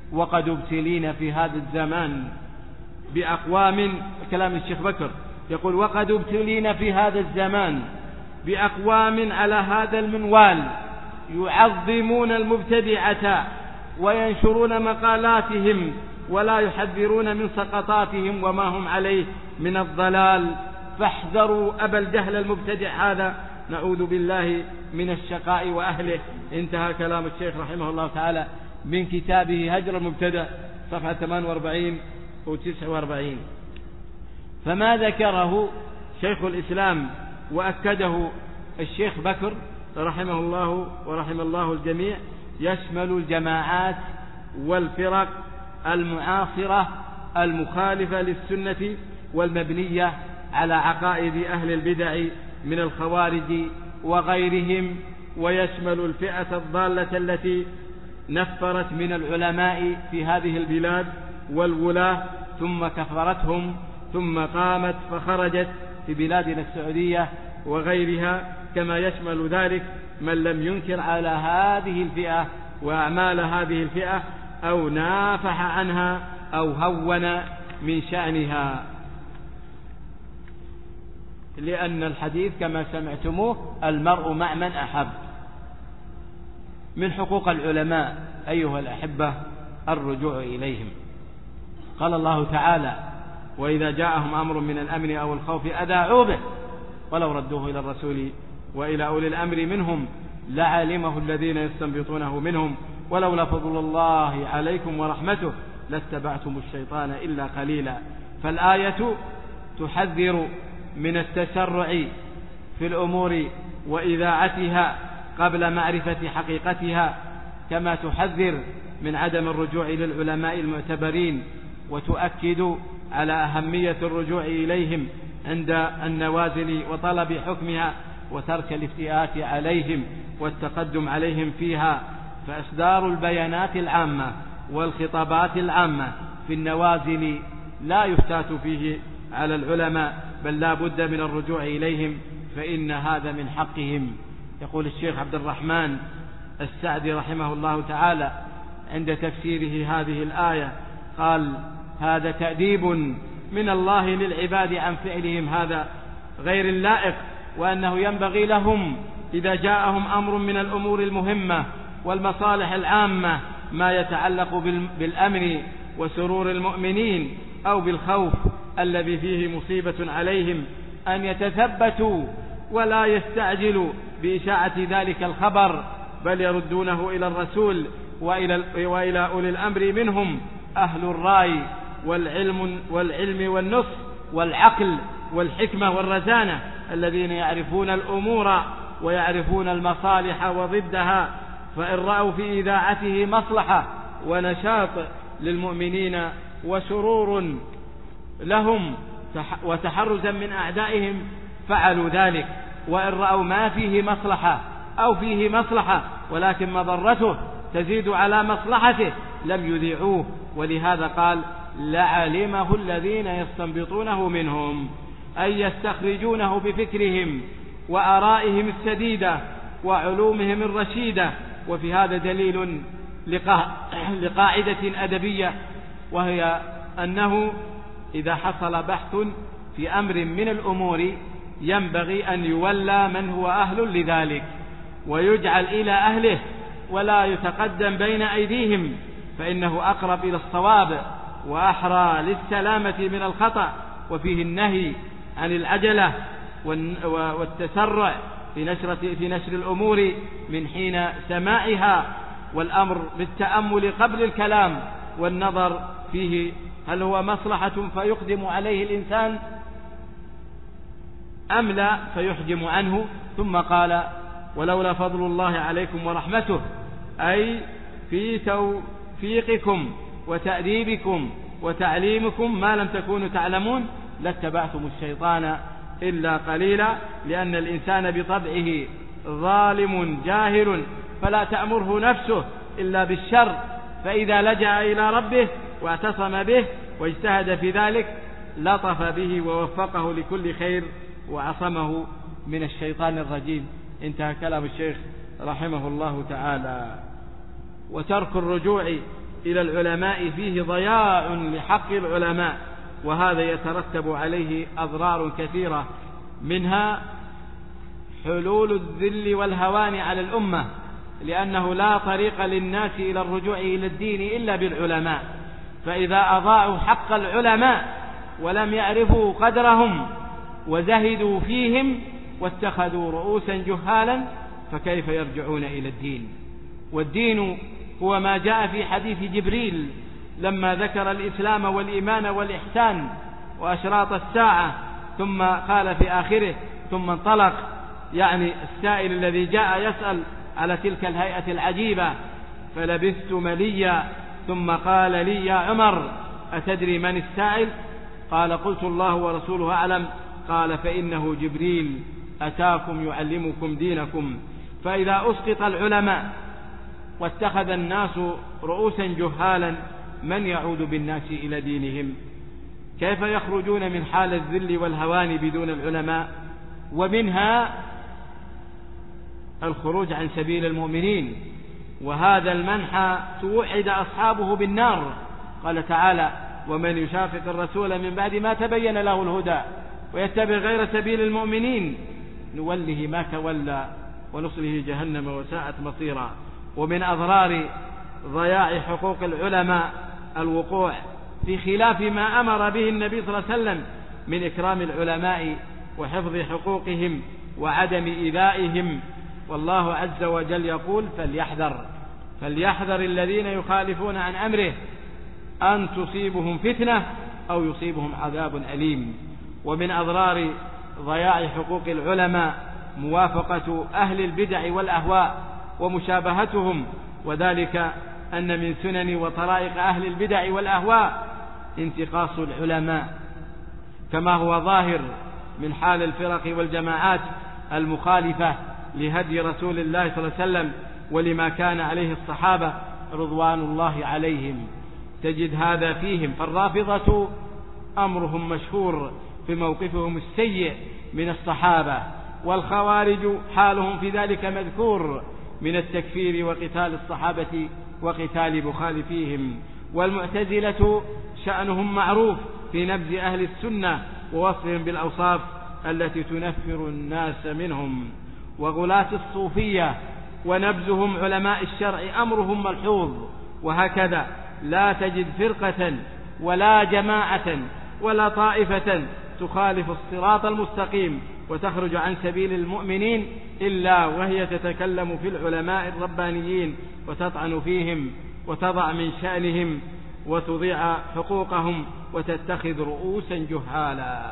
وقد ابتلينا في هذا الزمان بأقوام، كلام الشيخ بكر يقول وقد ابتلينا في هذا الزمان بأقوام على هذا المنوال يعظمون المبتدعة وينشرون مقالاتهم ولا يحذرون من سقطاتهم وما هم عليه من الضلال، فاحذروا أبا الجهل المبتدع هذا، نعوذ بالله من الشقاء وأهله. انتهى كلام الشيخ رحمه الله تعالى من كتابه هجر المبتدع صفحة 48 و49. فما ذكره شيخ الإسلام وأكده الشيخ بكر رحمه الله ورحم الله الجميع يشمل الجماعات والفرق المعاصرة المخالفة للسنة والمبنية على عقائد أهل البدع من الخوارج وغيرهم، ويشمل الفئة الضالة التي نفرت من العلماء في هذه البلاد والولاة ثم كفرتهم ثم قامت فخرجت في بلادنا السعودية وغيرها، كما يشمل ذلك من لم ينكر على هذه الفئة وأعمال هذه الفئة أو نافح عنها أو هون من شأنها. لأن الحديث كما سمعتموه المرء مع من أحب. من حقوق العلماء أيها الأحبة الرجوع إليهم. قال الله تعالى وإذا جاءهم أمر من الأمن أو الخوف أذاعوا به ولو ردوه إلى الرسول وإلى أولي الأمر منهم لعلمه الذين يستنبطونه منهم ولولا فضل الله عليكم ورحمته لاتبعتم الشيطان إلا قليلا. فالآية تحذر من التسرع في الأمور وإذاعتها قبل معرفة حقيقتها، كما تحذر من عدم الرجوع للعلماء المعتبرين، وتؤكد على أهمية الرجوع إليهم عند النوازل وطلب حكمها وترك الافتئات عليهم والتقدم عليهم فيها. فإصدار البيانات العامة والخطابات العامة في النوازل لا يفتات فيه على العلماء، بل لا بد من الرجوع إليهم فإن هذا من حقهم. يقول الشيخ عبد الرحمن السعدي رحمه الله تعالى عند تفسيره هذه الآية قال هذا تأديب من الله للعباد عن فعلهم هذا غير اللائق، وأنه ينبغي لهم إذا جاءهم أمر من الأمور المهمة والمصالح العامة ما يتعلق بالأمن وسرور المؤمنين أو بالخوف الذي فيه مصيبة عليهم أن يتثبتوا ولا يستعجلوا بإشاعة ذلك الخبر، بل يردونه إلى الرسول وإلى أولي الأمر منهم أهل الرأي والعلم والنصح والعقل والحكمة والرزانة الذين يعرفون الأمور ويعرفون المصالح وضدها، فإن رأوا في إذاعته مصلحة ونشاط للمؤمنين وسرور لهم وتحرزا من أعدائهم فعلوا ذلك، وإن رأوا ما فيه مصلحة أو فيه مصلحة ولكن مضرته تزيد على مصلحته لم يذيعوه. ولهذا قال لعلمه الذين يستنبطونه منهم، أي يستخرجونه بفكرهم وآرائهم السديدة وعلومهم الرشيدة. وفي هذا دليل لقاعدة أدبية، وهي أنه إذا حصل بحث في أمر من الأمور ينبغي أن يولى من هو أهل لذلك ويجعل إلى أهله ولا يتقدم بين أيديهم، فإنه أقرب إلى الصواب وأحرى للسلامة من الخطأ. وفيه النهي عن العجلة والتسرع في نشر الأمور من حين سماعها، والأمر بالتأمل قبل الكلام والنظر فيه هل هو مصلحة فيقدم عليه الإنسان أم لا فيحجم عنه. ثم قال ولولا فضل الله عليكم ورحمته، أي في توفيقكم وتأديبكم وتعليمكم ما لم تكونوا تعلمون لاتبعتم الشيطان إلا قليلا، لأن الإنسان بطبعه ظالم جاهل فلا تأمره نفسه إلا بالشر، فإذا لجأ إلى ربه واعتصم به واجتهد في ذلك لطف به ووفقه لكل خير وعصمه من الشيطان الرجيم. انتهى كلام الشيخ رحمه الله تعالى. وترك الرجوع إلى العلماء فيه ضياع لحق العلماء، وهذا يترتب عليه أضرار كثيرة، منها حلول الذل والهوان على الأمة، لأنه لا طريق للناس إلى الرجوع إلى الدين إلا بالعلماء، فإذا أضاعوا حق العلماء ولم يعرفوا قدرهم وزهدوا فيهم واتخذوا رؤوسا جهالا فكيف يرجعون إلى الدين؟ والدين هو ما جاء في حديث جبريل لما ذكر الإسلام والإيمان والإحسان وأشراط الساعة، ثم قال في آخره: ثم انطلق، يعني السائل الذي جاء يسأل على تلك الهيئة العجيبة، فلبثت مليا ثم قال لي: يا عمر أتدري من السائل؟ قال: قلت: الله ورسوله أعلم. قال: فإنه جبريل أتاكم يعلمكم دينكم. فإذا أسقط العلماء واتخذ الناس رؤوسا جهالا من يعود بالناس إلى دينهم؟ كيف يخرجون من حال الذل والهوان بدون العلماء؟ ومنها الخروج عن سبيل المؤمنين، وهذا المنحى توعد أصحابه بالنار. قال تعالى: ومن يشاقق الرسول من بعد ما تبين له الهدى ويتبع غير سبيل المؤمنين نوله ما تولى ونصله جهنم وساءت مصيرا. ومن أضرار ضياع حقوق العلماء الوقوع في خلاف ما أمر به النبي صلى الله عليه وسلم من إكرام العلماء وحفظ حقوقهم وعدم إيذائهم. والله عز وجل يقول: فليحذر الذين يخالفون عن أمره أن تصيبهم فتنة أو يصيبهم عذاب أليم. ومن أضرار ضياع حقوق العلماء موافقة أهل البدع والأهواء ومشابهتهم، وذلك أن من سنن وطرائق أهل البدع والأهواء انتقاص العلماء، كما هو ظاهر من حال الفرق والجماعات المخالفة لهدي رسول الله صلى الله عليه وسلم ولما كان عليه الصحابة رضوان الله عليهم. تجد هذا فيهم، فالرافضة أمرهم مشهور في موقفهم السيء من الصحابة، والخوارج حالهم في ذلك مذكور من التكفير وقتال الصحابة وقتال مخالفيهم. والمعتزلة شأنهم معروف في نبذ أهل السنة ووصفهم بالأوصاف التي تنفر الناس منهم. وغلاة الصوفية ونبذهم علماء الشرع أمرهم ملحوظ. وهكذا لا تجد فرقة ولا جماعة ولا طائفة تخالف الصراط المستقيم وتخرج عن سبيل المؤمنين إلا وهي تتكلم في العلماء الربانيين وتطعن فيهم وتضع من شأنهم وتضيع حقوقهم وتتخذ رؤوسا جهالا.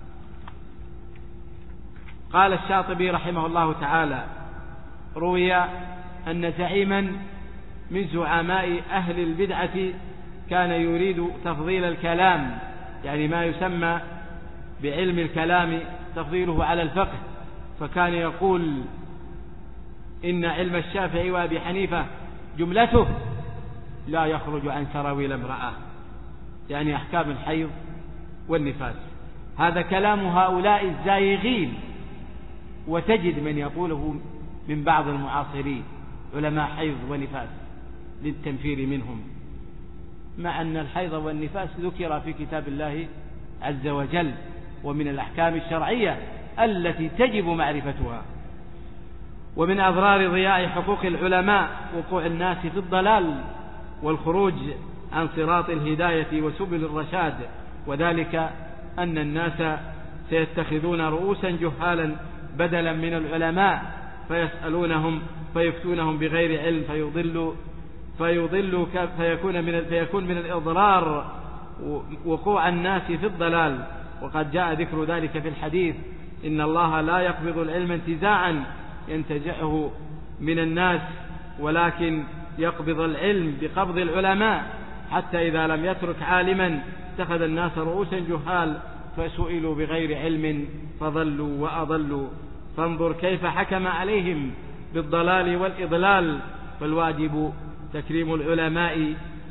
قال الشاطبي رحمه الله تعالى: روي أن زعيما من زعماء أهل البدعة كان يريد تفضيل الكلام، يعني ما يسمى بعلم الكلام تفضيله على الفقه، فكان يقول: إن علم الشافعي وأبي حنيفة جملته لا يخرج عن سراويل امرأة، يعني أحكام الحيض والنفاس. هذا كلام هؤلاء الزايغين، وتجد من يقوله من بعض المعاصرين علماء حيض ونفاس للتنفير منهم، مع أن الحيض والنفاس ذكر في كتاب الله عز وجل ومن الأحكام الشرعية التي تجب معرفتها. ومن أضرار ضياع حقوق العلماء وقوع الناس في الضلال والخروج عن صراط الهداية وسبل الرشاد، وذلك أن الناس سيتخذون رؤوسا جهالا بدلا من العلماء فيسألونهم فيفتونهم بغير علم فيكون من الإضرار وقوع الناس في الضلال. وقد جاء ذكر ذلك في الحديث: إن الله لا يقبض العلم انتزاعا ينتزعه من الناس، ولكن يقبض العلم بقبض العلماء، حتى إذا لم يترك عالما اتخذ الناس رؤوسا جهال فسئلوا بغير علم فضلوا وأضلوا. فانظر كيف حكم عليهم بالضلال والإضلال. فالواجب تكريم العلماء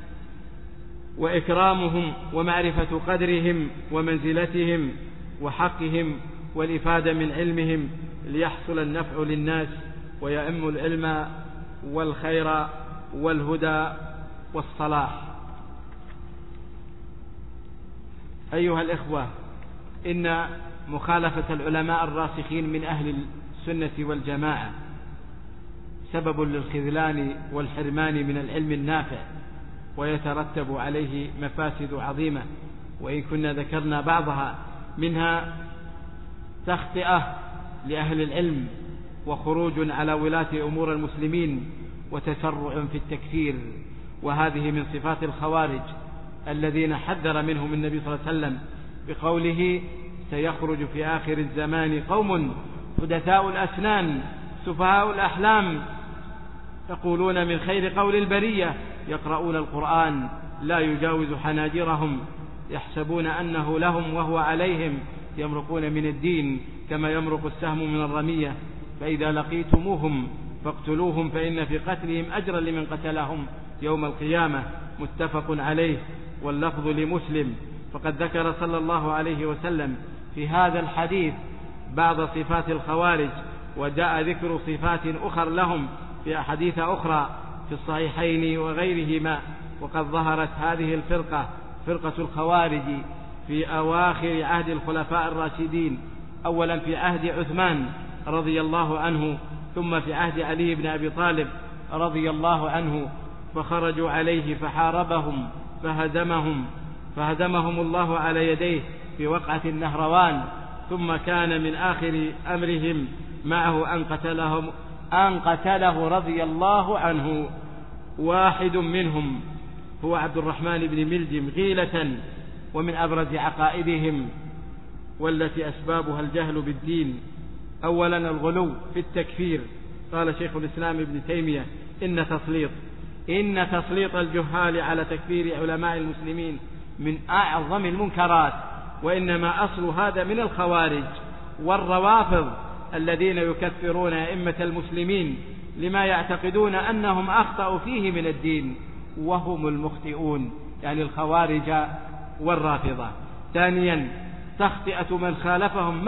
وإكرامهم ومعرفة قدرهم ومنزلتهم وحقهم والإفادة من علمهم ليحصل النفع للناس ويعم العلم والخير والهدى والصلاح. أيها الإخوة، إن مخالفة العلماء الراسخين من أهل السنة والجماعة سبب للخذلان والحرمان من العلم النافع، ويترتب عليه مفاسد عظيمة، وإن كنا ذكرنا بعضها، منها تخطئة لأهل العلم، وخروج على ولاة أمور المسلمين، وتسرع في التكفير، وهذه من صفات الخوارج الذين حذر منهم النبي صلى الله عليه وسلم بقوله: سيخرج في آخر الزمان قوم حدثاء الأسنان سفهاء الأحلام يقولون من خير قول البرية يقرؤون القرآن لا يجاوز حناجرهم يحسبون أنه لهم وهو عليهم يمرقون من الدين كما يمرق السهم من الرمية فإذا لقيتموهم فاقتلوهم فإن في قتلهم أجرا لمن قتلهم يوم القيامة. متفق عليه، واللفظ لمسلم. فقد ذكر صلى الله عليه وسلم في هذا الحديث بعض صفات الخوارج، وجاء ذكر صفات أخر لهم في أحاديث أخرى في الصحيحين وغيرهما. وقد ظهرت هذه الفرقة، فرقة الخوارج، في أواخر عهد الخلفاء الراشدين، أولا في عهد عثمان رضي الله عنه، ثم في عهد علي بن أبي طالب رضي الله عنه، فخرجوا عليه فحاربهم فهدمهم الله على يديه في وقعة النهروان. ثم كان من آخر أمرهم معه أن قتله رضي الله عنه واحد منهم هو عبد الرحمن بن ملجم غيلة. ومن أبرز عقائدهم والتي أسبابها الجهل بالدين: أولا الغلو في التكفير. قال شيخ الإسلام ابن تيمية: إن تسليط الجهال على تكفير علماء المسلمين من أعظم المنكرات، وإنما أصل هذا من الخوارج والروافض الذين يكفرون أئمة المسلمين لما يعتقدون أنهم أخطأوا فيه من الدين وهم المخطئون، يعني الخوارج والرافضة. ثانيا تخطئة من خالفهم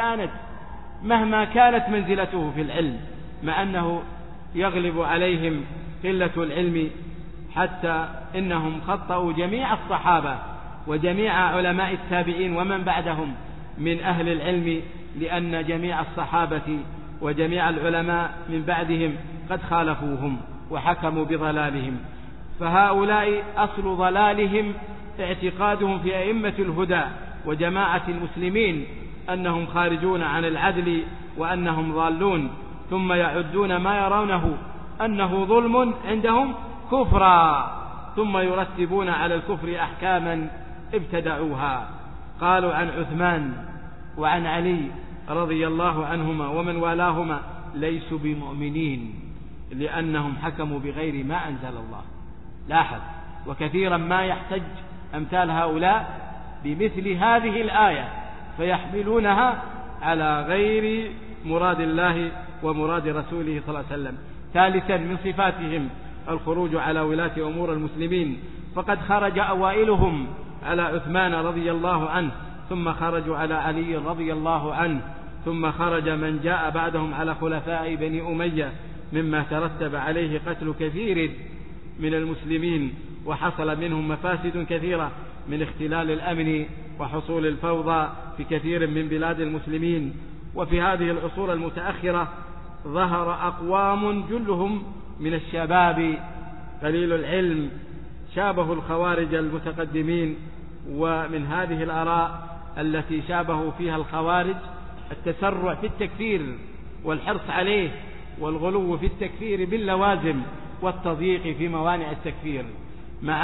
مهما كانت منزلته في العلم، مع أنه يغلب عليهم قلة العلم، حتى إنهم خطأوا جميع الصحابة وجميع علماء التابعين ومن بعدهم من أهل العلم، لأن جميع الصحابة وجميع العلماء من بعدهم قد خالفوهم وحكموا بضلالهم. فهؤلاء أصل ضلالهم اعتقادهم في أئمة الهدى وجماعة المسلمين أنهم خارجون عن العدل وأنهم ضالون، ثم يعدون ما يرونه أنه ظلم عندهم كفرا، ثم يرتبون على الكفر أحكاما ابتدعوها. قالوا عن عثمان وعن علي رضي الله عنهما ومن والاهما: ليسوا بمؤمنين لأنهم حكموا بغير ما أنزل الله. لاحظ، وكثيرا ما يحتج أمثال هؤلاء بمثل هذه الآية فيحملونها على غير مراد الله ومراد رسوله صلى الله عليه وسلم. ثالثا من صفاتهم الخروج على ولاة أمور المسلمين، فقد خرج أوائلهم على عثمان رضي الله عنه، ثم خرجوا على علي رضي الله عنه، ثم خرج من جاء بعدهم على خلفاء بني أمية، مما ترتب عليه قتل كثير من المسلمين، وحصل منهم مفاسد كثيرة من اختلال الأمن وحصول الفوضى في كثير من بلاد المسلمين. وفي هذه العصور المتأخرة ظهر أقوام جلهم من الشباب قليل العلم شابهوا الخوارج المتقدمين. ومن هذه الآراء التي شابهوا فيها الخوارج التسرع في التكفير والحرص عليه، والغلو في التكفير باللوازم والتضييق في موانع التكفير، مع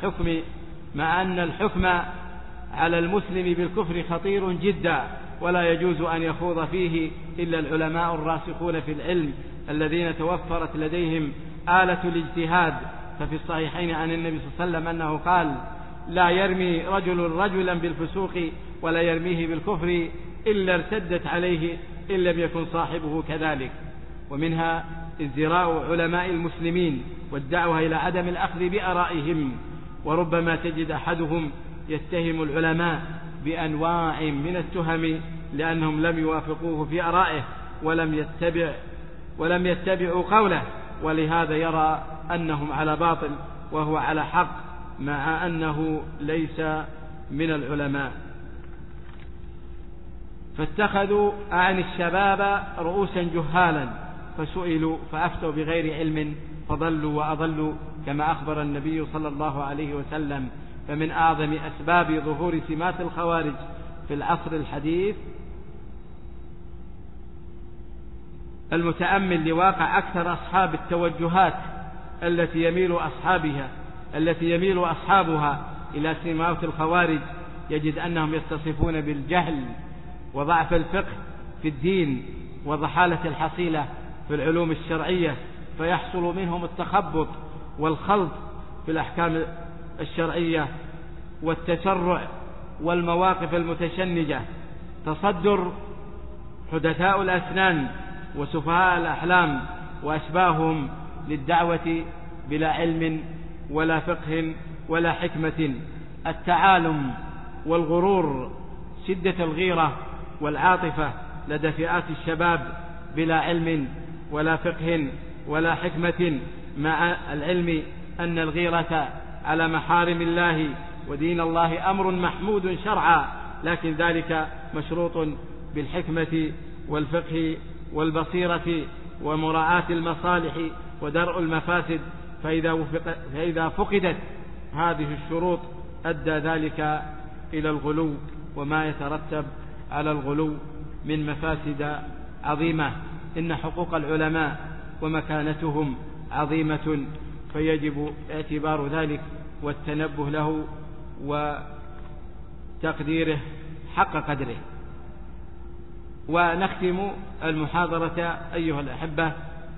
أن الحكم على المسلم بالكفر خطير جدا، ولا يجوز أن يخوض فيه إلا العلماء الراسخون في العلم الذين توفرت لديهم آلة الاجتهاد. ففي الصحيحين عن النبي صلى الله عليه وسلم أنه قال: لا يرمي رجل رجلا بالفسوق ولا يرميه بالكفر إلا ارتدت عليه إن لم يكن صاحبه كذلك. ومنها ازدراء علماء المسلمين والدعوة إلى عدم الأخذ بآرائهم، وربما تجد أحدهم يتهم العلماء بأنواع من التهم لأنهم لم يوافقوه في آرائه ولم يتبعوا قوله، ولهذا يرى أنهم على باطل وهو على حق مع أنه ليس من العلماء. فاتخذوا عن الشباب رؤوسا جهالا فسئلوا فأفتوا بغير علم فضلوا وأضلوا، كما أخبر النبي صلى الله عليه وسلم. فمن أعظم أسباب ظهور سمات الخوارج في العصر الحديث المتأمل لواقع أكثر أصحاب التوجهات التي يميل أصحابها إلى سمات الخوارج، يجد أنهم يتصفون بالجهل وضعف الفقه في الدين وضحالة الحصيلة في العلوم الشرعية، فيحصل منهم التخبط والخلط في الأحكام الشرعية والتشرع والمواقف المتشنجة. تصدر حدثاء الأسنان وسفهاء الأحلام وأشباههم للدعوة بلا علم ولا فقه ولا حكمة. التعالم والغرور، شدة الغيرة والعاطفة لدى فئات الشباب بلا علم ولا فقه ولا حكمة، مع العلم أن الغيرة على محارم الله ودين الله أمر محمود شرعا، لكن ذلك مشروط بالحكمة والفقه والبصيرة ومراعاة المصالح ودرء المفاسد. فإذا فقدت هذه الشروط أدى ذلك إلى الغلو وما يترتب على الغلو من مفاسد عظيمة. إن حقوق العلماء ومكانتهم عظيمة، فيجب اعتبار ذلك والتنبه له وتقديره حق قدره. ونختم المحاضرة أيها الأحبة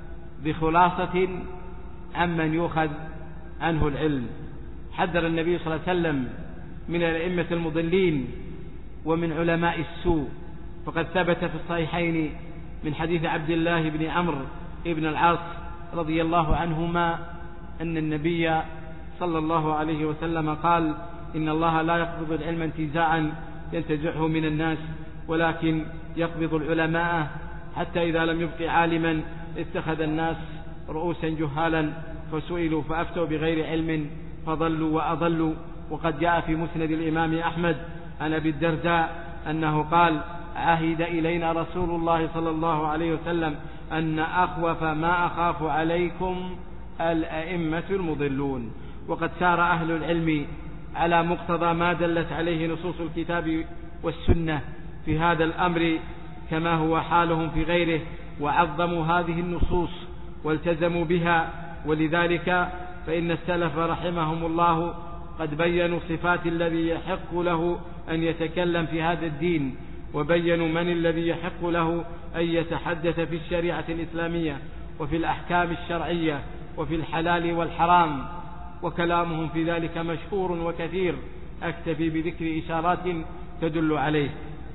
بخلاصة عمن يؤخذ عنه العلم. حذر النبي صلى الله عليه وسلم من الأئمة المضلين ومن علماء السوء، فقد ثبت في الصحيحين من حديث عبد الله بن عمرو بن العاص رضي الله عنهما أن النبي صلى الله عليه وسلم قال: إن الله لا يقبض العلم انتزاعا ينتزعه من الناس، ولكن يقبض العلماء حتى إذا لم يبق عالما اتخذ الناس رؤوسا جهالا فسئلوا فأفتوا بغير علم فضلوا وأضلوا. وقد جاء في مسند الإمام أحمد عن أبي الدرداء أنه قال: عهد إلينا رسول الله صلى الله عليه وسلم أن أخوف ما أخاف عليكم الأئمة المضلون. وقد سار أهل العلم على مقتضى ما دلت عليه نصوص الكتاب والسنة في هذا الأمر كما هو حالهم في غيره، وعظموا هذه النصوص والتزموا بها. ولذلك فإن السلف رحمهم الله قد بيّنوا صفات الذي يحق له أن يتكلم في هذا الدين، وبيّنوا من الذي يحق له أن يتحدث في الشريعة الإسلامية وفي الأحكام الشرعية وفي الحلال والحرام، وكلامهم في ذلك مشهور وكثير، أكتفي بذكر إشارات تدل عليه.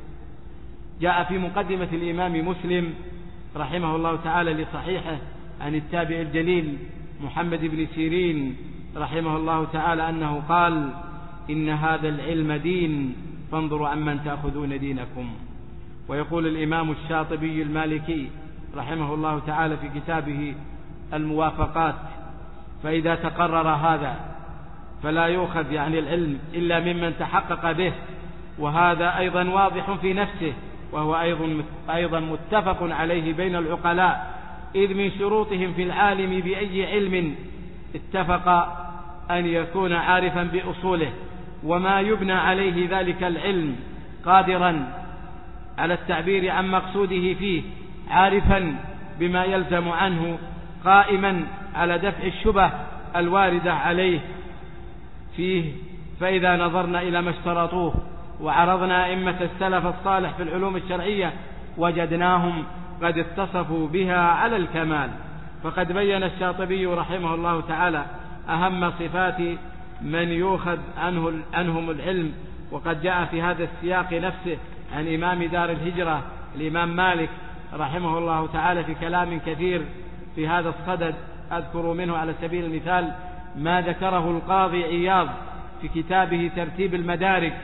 جاء في مقدمة الإمام مسلم رحمه الله تعالى لصحيحه عن التابع الجليل محمد بن سيرين رحمه الله تعالى أنه قال: إن هذا العلم دين فانظروا عمن تأخذون دينكم. ويقول الإمام الشاطبي المالكي رحمه الله تعالى في كتابه الموافقات: فإذا تقرر هذا فلا يؤخذ يعني العلم إلا ممن تحقق به، وهذا أيضا واضح في نفسه، وهو أيضا متفق عليه بين العقلاء، إذ من شروطهم في العالم بأي علم اتفق أن يكون عارفا بأصوله وما يبنى عليه ذلك العلم، قادرا على التعبير عن مقصوده فيه، عارفا بما يلزم عنه، قائما على دفع الشبه الواردة عليه فيه. فإذا نظرنا إلى ما اشترطوه وعرضنا أئمة السلف الصالح في العلوم الشرعية وجدناهم قد اتصفوا بها على الكمال. فقد بين الشاطبي رحمه الله تعالى أهم صفات من يؤخذ عنهم العلم، وقد جاء في هذا السياق نفسه عن إمام دار الهجرة الإمام مالك رحمه الله تعالى في كلام كثير في هذا الصدد. أذكر منه على سبيل المثال ما ذكره القاضي عياض في كتابه ترتيب المدارك.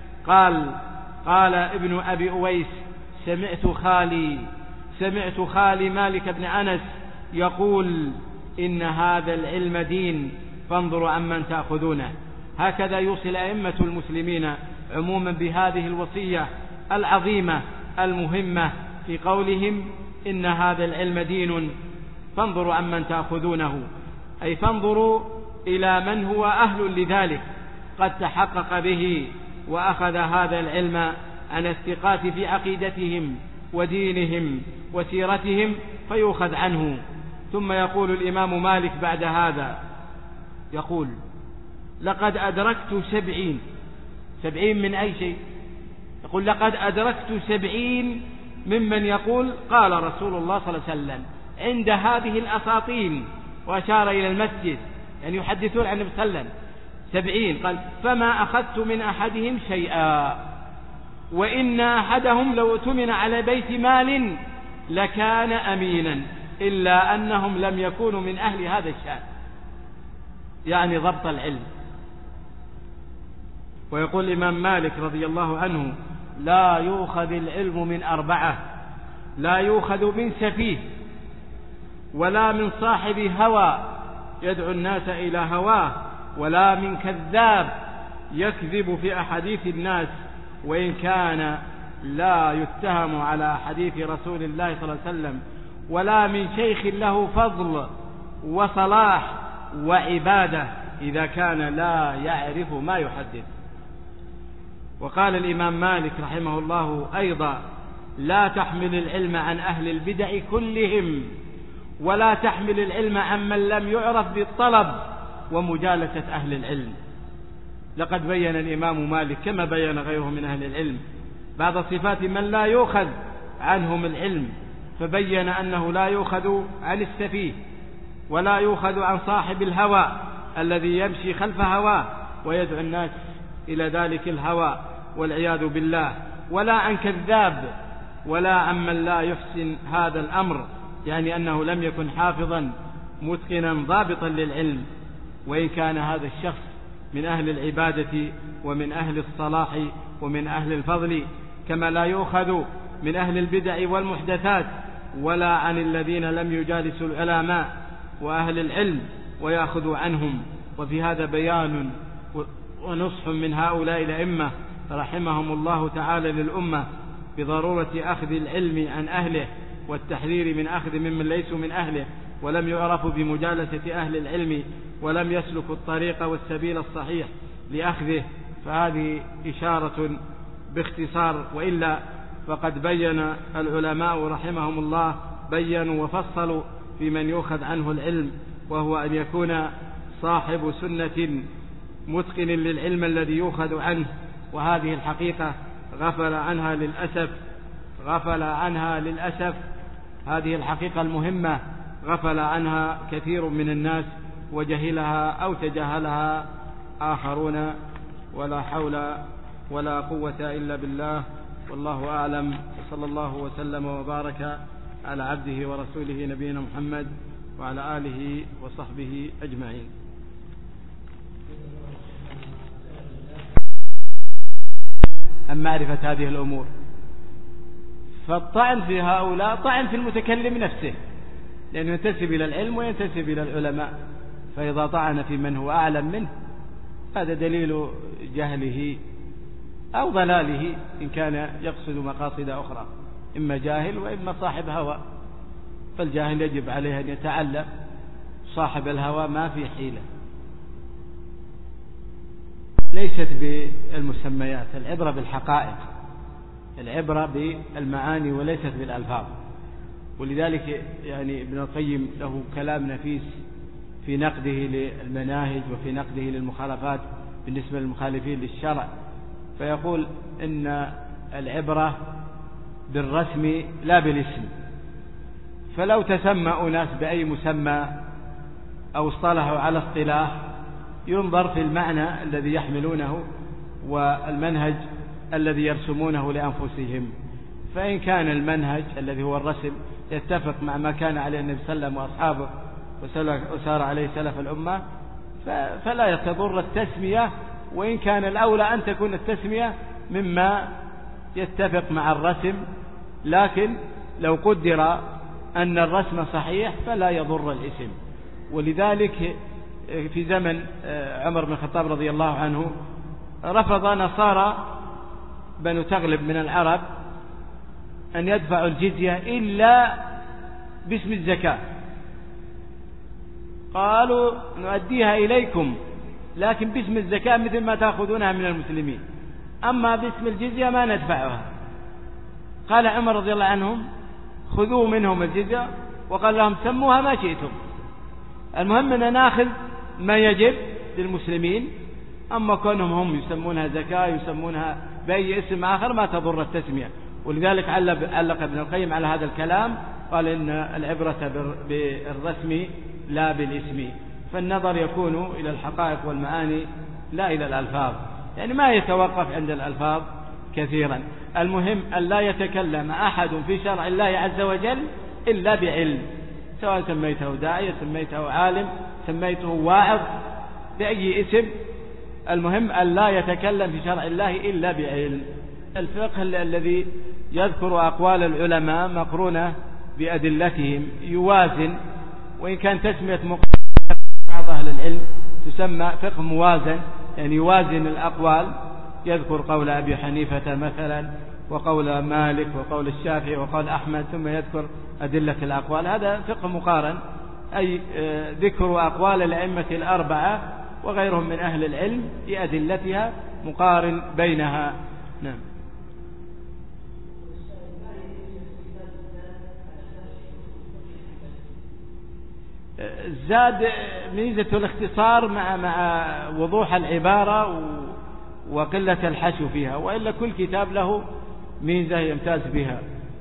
قال ابن أبي أويس: سمعت خالي مالك بن أنس يقول: إن هذا العلم دين، فانظروا عمن تأخذونه. هكذا يوصي أئمة المسلمين عموما بهذه الوصية العظيمة المهمة في قولهم إن هذا العلم دين فانظروا عمن تأخذونه، أي فانظروا إلى من هو أهل لذلك قد تحقق به وأخذ هذا العلم عن الثقات في عقيدتهم ودينهم وسيرتهم فيؤخذ عنه. ثم يقول الإمام مالك بعد هذا، يقول لقد أدركت 70 من أي شيء؟ يقول لقد أدركت 70 ممن يقول قال رسول الله صلى الله عليه وسلم عند هذه الأساطين، وأشار إلى المسجد يعني يحدثون عن النبي صلى الله عليه وسلم 70. قال فما أخذت من أحدهم شيئا، وإن أحدهم لو اؤتمن على بيت مال لكان أمينا، إلا أنهم لم يكونوا من أهل هذا الشأن، يعني ضبط العلم. ويقول الإمام مالك رضي الله عنه لا يؤخذ العلم من 4، لا يؤخذ من سفيه ولا من صاحب هوى يدعو الناس إلى هواه، ولا من كذاب يكذب في أحاديث الناس وإن كان لا يتهم على حديث رسول الله صلى الله عليه وسلم، ولا من شيخ له فضل وصلاح وعبادة إذا كان لا يعرف ما يحدث. وقال الإمام مالك رحمه الله أيضا لا تحمل العلم عن أهل البدع كلهم، ولا تحمل العلم عن من لم يعرف بالطلب ومجالسة أهل العلم. لقد بين الإمام مالك كما بين غيره من أهل العلم بعض صفات من لا يؤخذ عنهم العلم، فبين أنه لا يؤخذ عن السفيه، ولا يؤخذ عن صاحب الهوى الذي يمشي خلف هواه ويدعو الناس إلى ذلك الهوى والعياذ بالله، ولا عن كذاب، ولا عن من لا يحسن هذا الأمر، يعني أنه لم يكن حافظا متقنا ضابطا للعلم، وإن كان هذا الشخص من أهل العبادة ومن أهل الصلاح ومن أهل الفضل. كما لا يؤخذ من أهل البدع والمحدثات ولا عن الذين لم يجالسوا العلماء وأهل العلم ويأخذوا عنهم. وفي هذا بيان ونصح من هؤلاء الأئمة رحمهم الله تعالى للأمة بضرورة أخذ العلم عن أهله والتحذير من أخذ ممن ليسوا من أهله ولم يعرفوا بمجالسة أهل العلم ولم يسلكوا الطريق والسبيل الصحيح لأخذه. فهذه إشارة باختصار، وإلا فقد بين العلماء رحمهم الله بينوا وفصلوا في من يؤخذ عنه العلم، وهو أن يكون صاحب سنة متقن للعلم الذي يؤخذ عنه. وهذه الحقيقة غفل عنها للأسف هذه الحقيقة المهمة غفل عنها كثير من الناس وجهلها أو تجاهلها آخرون، ولا حول ولا قوة إلا بالله، والله أعلم. وصلى الله وسلم وبارك على عبده ورسوله نبينا محمد وعلى آله وصحبه أجمعين. أم معرفة هذه الأمور، فالطعن في هؤلاء طعن في المتكلم نفسه، لأنه ينتسب إلى العلم وينتسب إلى العلماء، فإذا طعن في من هو أعلم منه هذا دليل جهله أو ضلاله، إن كان يقصد مقاصد أخرى، إما جاهل وإما صاحب هوى. فالجاهل يجب عليه أن يتعلم، صاحب الهوى ما في حيلة. ليست بالمسميات، العبرة بالحقائق، العبرة بالمعاني وليست بالألفاظ. ولذلك يعني ابن القيم له كلام نفيس في نقده للمناهج وفي نقده للمخالفات بالنسبة للمخالفين للشرع، فيقول إن العبرة بالرسم لا بالاسم. فلو تسمى أناس بأي مسمى أو اصطلحوا على اصطلاح ينظر في المعنى الذي يحملونه والمنهج الذي يرسمونه لأنفسهم. فإن كان المنهج الذي هو الرسم يتفق مع ما كان عليه النبي صلى الله عليه وسلم وأصحابه وسار عليه سلف الأمة فلا تضر التسمية، وإن كان الأولى أن تكون التسمية مما يتفق مع الرسم، لكن لو قدر أن الرسم صحيح فلا يضر الاسم. ولذلك في زمن عمر بن الخطاب رضي الله عنه رفض نصارى بنو تغلب من العرب أن يدفعوا الجزية إلا باسم الزكاة، قالوا نؤديها إليكم لكن باسم الزكاة مثل ما تأخذونها من المسلمين، أما باسم الجزية ما ندفعها. قال عمر رضي الله عنهم خذوا منهم الجزية، وقال لهم سموها ما شئتم، المهم أن نأخذ ما يجب للمسلمين، أما كونهم هم يسمونها زكاة يسمونها بأي اسم آخر ما تضر التسمية. ولذلك علق ابن القيم على هذا الكلام، قال إن العبرة بالرسم لا بالاسم، فالنظر يكون إلى الحقائق والمعاني لا إلى الألفاظ، يعني ما يتوقف عند الألفاظ كثيرا. المهم أن لا يتكلم أحد في شرع الله عز وجل إلا بعلم، سواء سميته داعية سميته عالم سميته واعظ بأي اسم، المهم أن لا يتكلم في شرع الله إلا بعلم. الفقه الذي يذكر أقوال العلماء مقرونة بأدلتهم يوازن، وإن كان تسمية بعض أهل العلم تسمى فقه موازن، يعني يوازن الأقوال، يذكر قول أبي حنيفة مثلا وقول مالك وقول الشافعي وقول أحمد ثم يذكر أدلة الأقوال، هذا فقه مقارن، أي ذكر أقوال الأئمة الأربعة وغيرهم من أهل العلم بأدلتها مقارن بينها. نعم. زاد ميزة الاختصار مع وضوح العبارة وقلة الحشو فيها، وإلا كل كتاب له ميزة يمتاز بها.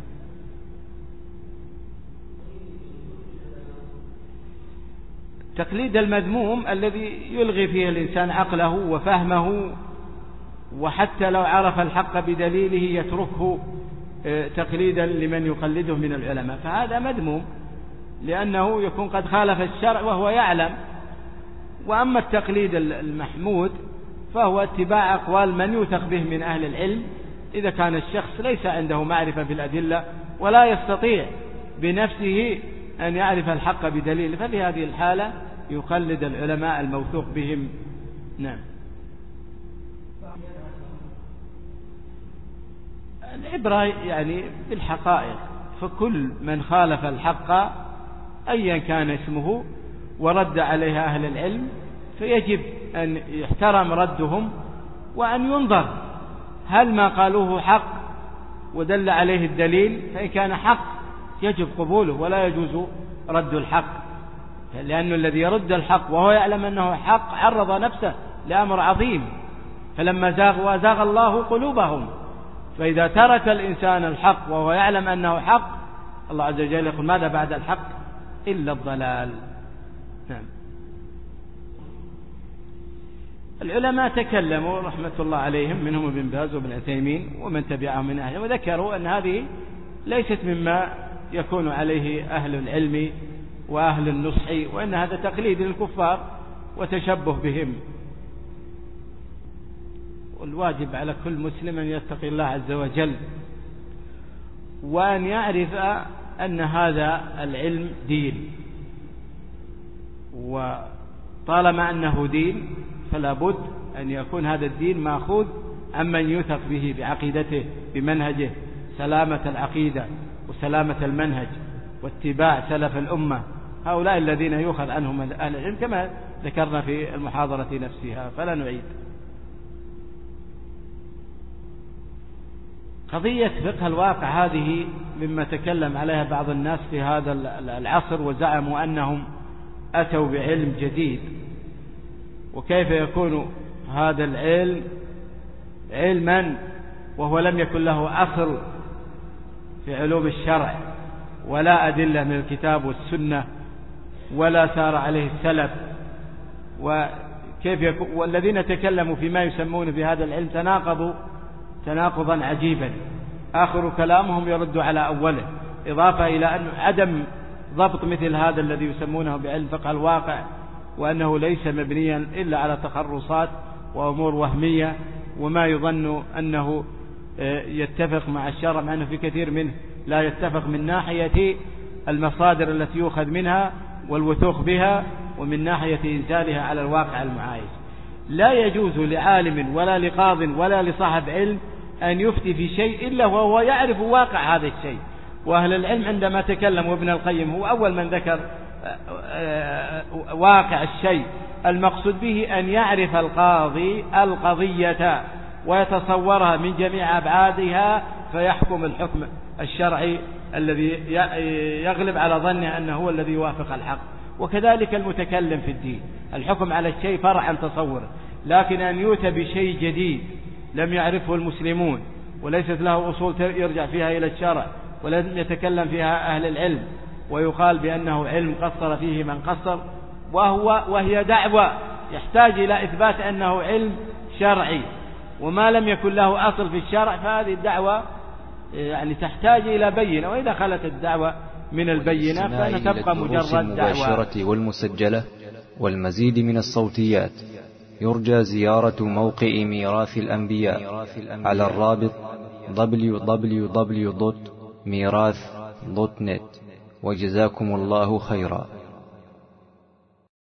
تقليد المذموم الذي يلغي فيه الإنسان عقله وفهمه، وحتى لو عرف الحق بدليله يتركه تقليدا لمن يقلده من العلماء، فهذا مذموم لأنه يكون قد خالف الشرع وهو يعلم. وأما التقليد المحمود فهو اتباع أقوال من يوثق به من أهل العلم، إذا كان الشخص ليس عنده معرفة بالأدلة ولا يستطيع بنفسه أن يعرف الحق بدليل، ففي هذه الحالة يقلد العلماء الموثوق بهم. نعم. العبرة يعني بالحقائق، فكل من خالف الحق أيا كان اسمه ورد عليها أهل العلم فيجب أن يحترم ردهم، وأن ينظر هل ما قالوه حق ودل عليه الدليل، فإن كان حق يجب قبوله ولا يجوز رد الحق، لأن الذي يرد الحق وهو يعلم أنه حق عرض نفسه لأمر عظيم، فلما زاغوا وزاغ الله قلوبهم. فإذا ترك الإنسان الحق وهو يعلم أنه حق، الله عز وجل يقول ماذا بعد الحق إلا الضلال. نعم. العلماء تكلموا رحمة الله عليهم، منهم ابن باز وابن عثيمين ومن تبعهم من أهله، وذكروا أن هذه ليست مما يكون عليه أهل العلم وأهل النصح، وأن هذا تقليد للكفار وتشبه بهم. والواجب على كل مسلم أن يتقي الله عز وجل، وأن يعرف أن هذا العلم دين، وطالما أنه دين فلا بد أن يكون هذا الدين مأخوذ عمن يوثق به بعقيدته بمنهجه، سلامة العقيدة وسلامة المنهج واتباع سلف الأمة، هؤلاء الذين يؤخذ عنهم أهل العلم كما ذكرنا في المحاضرة نفسها، فلا نعيد. قضية فقه الواقع هذه مما تكلم عليها بعض الناس في هذا العصر، وزعموا أنهم أتوا بعلم جديد، وكيف يكون هذا العلم علما وهو لم يكن له أصل في علوم الشرع ولا أدلة من الكتاب والسنة ولا سار عليه السلف، وكيف يكون والذين تكلموا فيما يسمون بهذا العلم تناقضوا تناقضا عجيبا، آخر كلامهم يرد على أوله، إضافة إلى أن عدم ضبط مثل هذا الذي يسمونه بعلم فقه الواقع، وأنه ليس مبنيا إلا على تخرصات وأمور وهمية وما يظن أنه يتفق مع الشرع، مع أنه في كثير منه لا يتفق من ناحية المصادر التي يؤخذ منها والوثوق بها، ومن ناحية إنزالها على الواقع المعايش. لا يجوز لعالم ولا لقاض ولا لصاحب علم أن يفتي في شيء إلا وهو يعرف واقع هذا الشيء. وأهل العلم عندما تكلم، وابن القيم هو أول من ذكر واقع الشيء، المقصود به أن يعرف القاضي القضية ويتصورها من جميع أبعادها فيحكم الحكم الشرعي الذي يغلب على ظنه أنه هو الذي يوافق الحق. وكذلك المتكلم في الدين، الحكم على الشيء فرع عن تصوره، لكن أن يؤتى بشيء جديد لم يعرفه المسلمون وليست له أصول يرجع فيها إلى الشرع ولم يتكلم فيها أهل العلم، ويقال بأنه علم قصر فيه من قصر، وهي دعوة يحتاج إلى إثبات أنه علم شرعي، وما لم يكن له أصل في الشرع فهذه الدعوة يعني تحتاج إلى بينة، وإذا خلت الدعوة من البينة فإن تبقى مجرد دعوة. المباشرة والمسجلة والمزيد من الصوتيات يرجى زيارة موقع ميراث الأنبياء على الرابط www.mirath.net. وجزاكم الله خيرا.